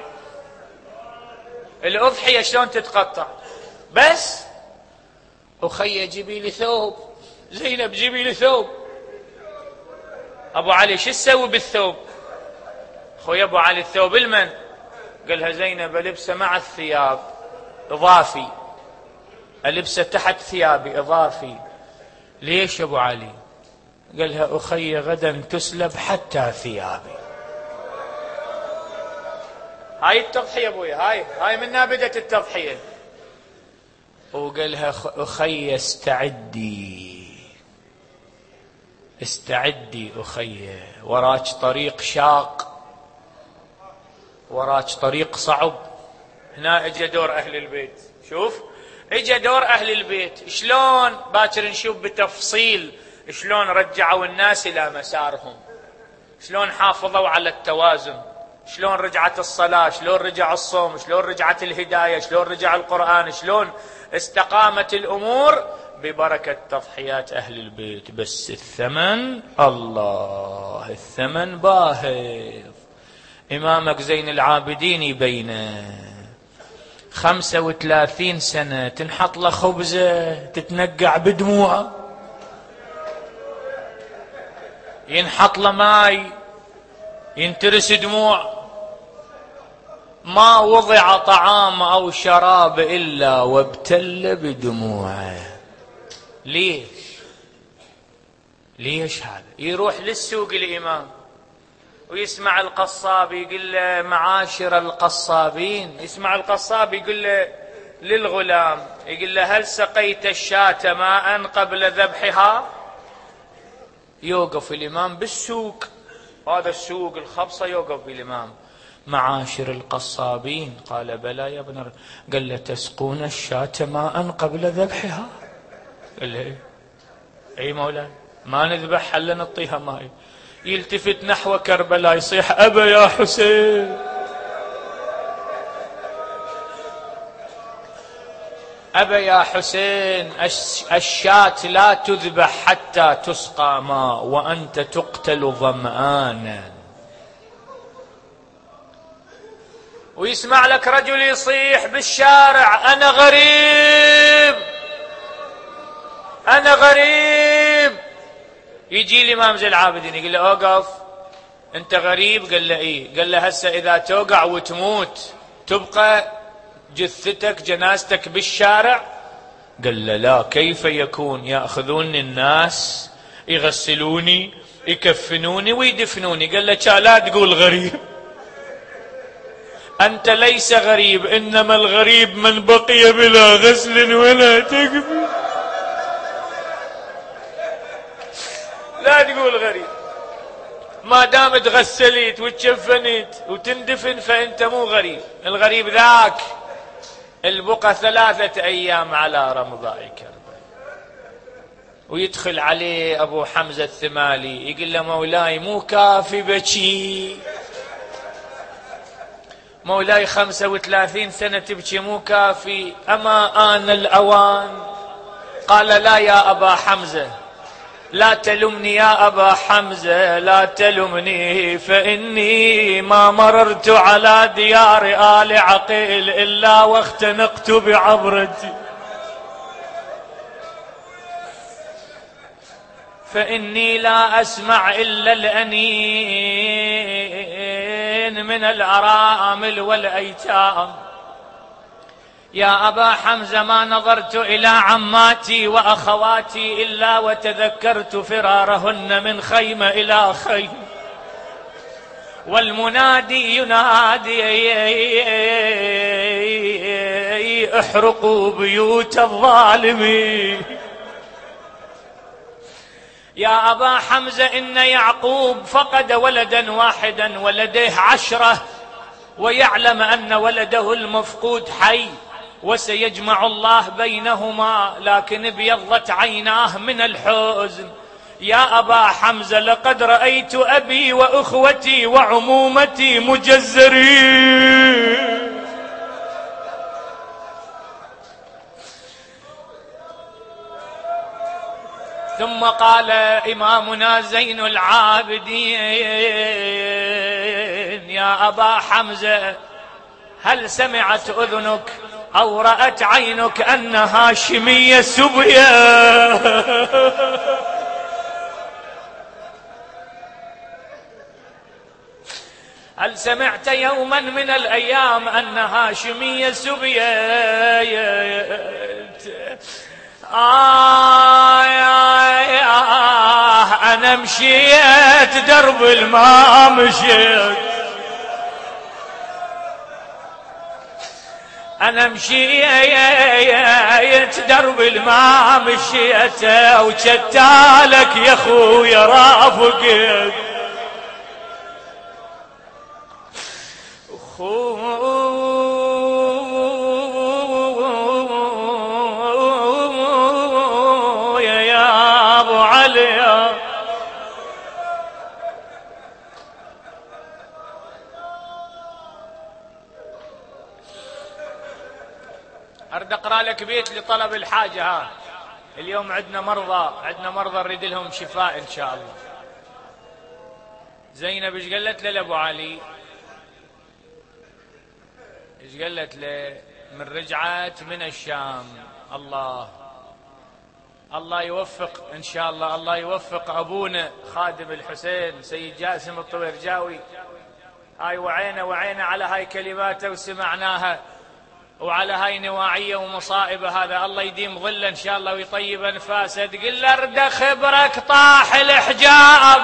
الأضحية شلون تتقطع، بس أخي جيبي لي ثوب، زينب جيبي لي ثوب. أبو علي شو تسوي بالثوب؟ خوي أبو علي الثوب المن؟ قالها زينب ألبسه مع الثياب إضافي، ألبسه تحت ثيابي إضافي. ليش أبو علي؟ قالها أخي غدا تسلب حتى ثيابي. هاي التضحية أبويا، هاي هاي منها بدت التضحية. وقالها أخي استعدي استعدي أخي، وراك طريق شاق، وراك طريق صعب. هنا اجى دور أهل البيت. شوف اجى دور أهل البيت شلون باكر نشوف بتفصيل شلون رجعوا الناس إلى مسارهم، شلون حافظوا على التوازن، شلون رجعت الصلاة، شلون رجع الصوم، شلون رجعت الهداية، شلون رجع القرآن، شلون استقامت الأمور ببركة تضحيات أهل البيت. بس الثمن الله، الثمن باهظ. إمامك زين العابدين يبينه، خمسة وثلاثين سنة تنحط له خبزة تتنقع بدموعه، ينحط له ماي ينترس دموع، ما وضع طعام أو شراب إلا وابتل بدموعه. ليش؟ ليش هذا؟ يروح للسوق الإمام ويسمع القصاب يقول له معاشر القصابين، يسمع القصاب يقول له للغلام، يقول له هل سقيت الشاة ماء قبل ذبحها؟ يوقف الإمام بالسوق، هذا السوق الخبصة، يوقف بالإمام معاشر القصابين. قال بلى يا ابن. قال له تسقون الشاة ماء قبل ذبحها؟ قال له اي مولاي، ما نذبحها الا نعطيها ماء. يلتفت نحو كربلاء يصيح أبا يا حسين، أبا يا حسين، الشاة لا تذبح حتى تسقى ماء وأنت تقتل ظمآنا. ويسمع لك رجل يصيح بالشارع أنا غريب أنا غريب. يجي الإمام زين العابدين يقول له أوقف، أنت غريب؟ قال له إيه. قال له هسه إذا توقع وتموت تبقى جثتك جنازتك بالشارع؟ قال له لا، كيف يكون؟ يأخذوني الناس يغسلوني يكفنوني ويدفنوني. قال له لا تقول غريب، أنت ليس غريب، إنما الغريب من بقي بلا غسل ولا تكفن. لا تقول غريب، ما دام تغسلت وتشفنت وتندفن فأنت مو غريب. الغريب ذاك البقى ثلاثة أيام على رمضاء كربلاء. ويدخل عليه أبو حمزة الثمالي يقول له مولاي مو كافي بكي، مولاي خمسة وثلاثين سنة تبكي مو كافي، أما آن الأوان؟ قال لا يا أبا حمزة، لا تلمني يا أبا حمزة، لا تلمني، فإني ما مررت على ديار آل عقيل إلا واختنقت بعبرتي، فإني لا أسمع إلا الأنين من الأرامل والأيتام. يا أبا حمزة ما نظرت إلى عماتي وأخواتي إلا وتذكرت فرارهن من خيمة إلى خيمة، والمنادي ينادي احرقوا بيوت الظالمين. يا أبا حمزة إن يعقوب فقد ولدا واحدا ولديه عشرة، ويعلم أن ولده المفقود حي وسيجمع الله بينهما، لكن ابيضت عيناه من الحزن. يا أبا حمزة لقد رأيت أبي وأخوتي وعمومتي مجزرين. ثم قال إمامنا زين العابدين يا أبا حمزة هل سمعت أذنك أو رأت عينك أن هاشمية سبية؟ هل سمعت يوما من الأيام أن هاشمية سبية؟ آه يا يا أنا مشيت درب الماء مشيت، أنا مشيت درب الماء مشيت، وشتالك يا خويا رافقك خويا يا أبو علي. أرد أقرأ لك بيت لطلب الحاجة. ها اليوم عندنا مرضى، عندنا مرضى نريد لهم شفاء إن شاء الله. زينب إيش قالت له لأبو علي؟ إيش قالت له؟ من رجعت من الشام. الله الله يوفق إن شاء الله، الله يوفق أبونا خادم الحسين سيد جاسم الطويرجاوي. هاي وعينا وعينا على هاي كلماته وسمعناها، وعلى هاي نواعية ومصائبة. هذا الله يديم ظله إن شاء الله ويطيب أنفاسه. تقول له أرد خبرك طاح الحجاب،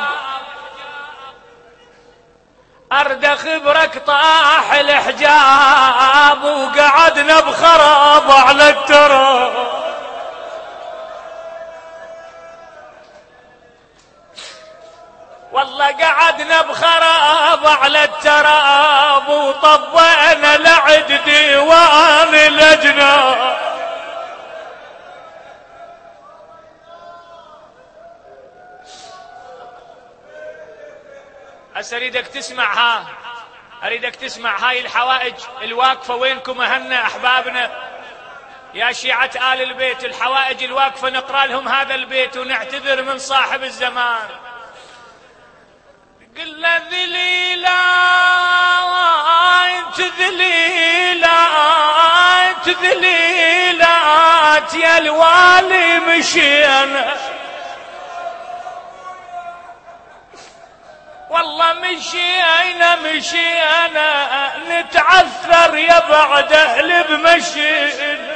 أرد خبرك طاح الحجاب، وقعدنا بخراب على التراب. والله قعدنا بخراب على التراب، وطبينا لعد ديوان اللجنة. هسه اريدك تسمع ها اريدك تسمع هاي الحوائج الواقفة. وينكم اهلنا احبابنا يا شيعة آل البيت؟ الحوائج الواقفة نقرأ لهم هذا البيت ونعتذر من صاحب الزمان. قلنا ذليلا انت ذليلا انت ذليلات يا الوالي مشينا، والله مشينا مشينا نتعثر يا بعد اهل بمشينا.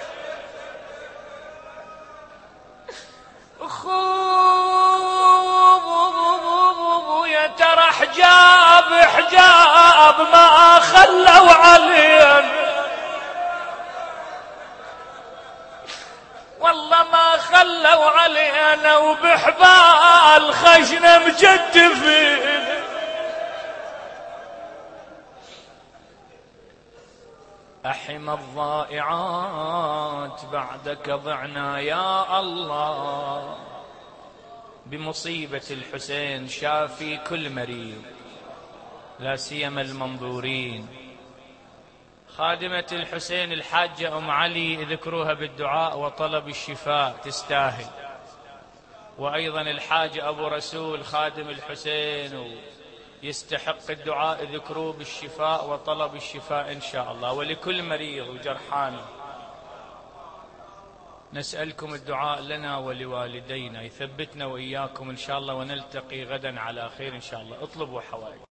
يا ترى حجاب حجاب ما خلوا علينا، والله ما خلوا علينا، وبحبال خشنا مجدفين. أحم الضائعات بعدك ضعنا يا الله، بمصيبة الحسين شافي كل مريض لا سيما المنظورين. خادمة الحسين الحاجة أم علي اذكروها بالدعاء وطلب الشفاء، تستاهل. وأيضا الحاجة أبو رسول خادم الحسين يستحق الدعاء، اذكروه بالشفاء وطلب الشفاء إن شاء الله، ولكل مريض وجرحان. نسألكم الدعاء لنا ولوالدينا، يثبتنا وإياكم إن شاء الله، ونلتقي غدا على خير إن شاء الله. اطلبوا حوائج.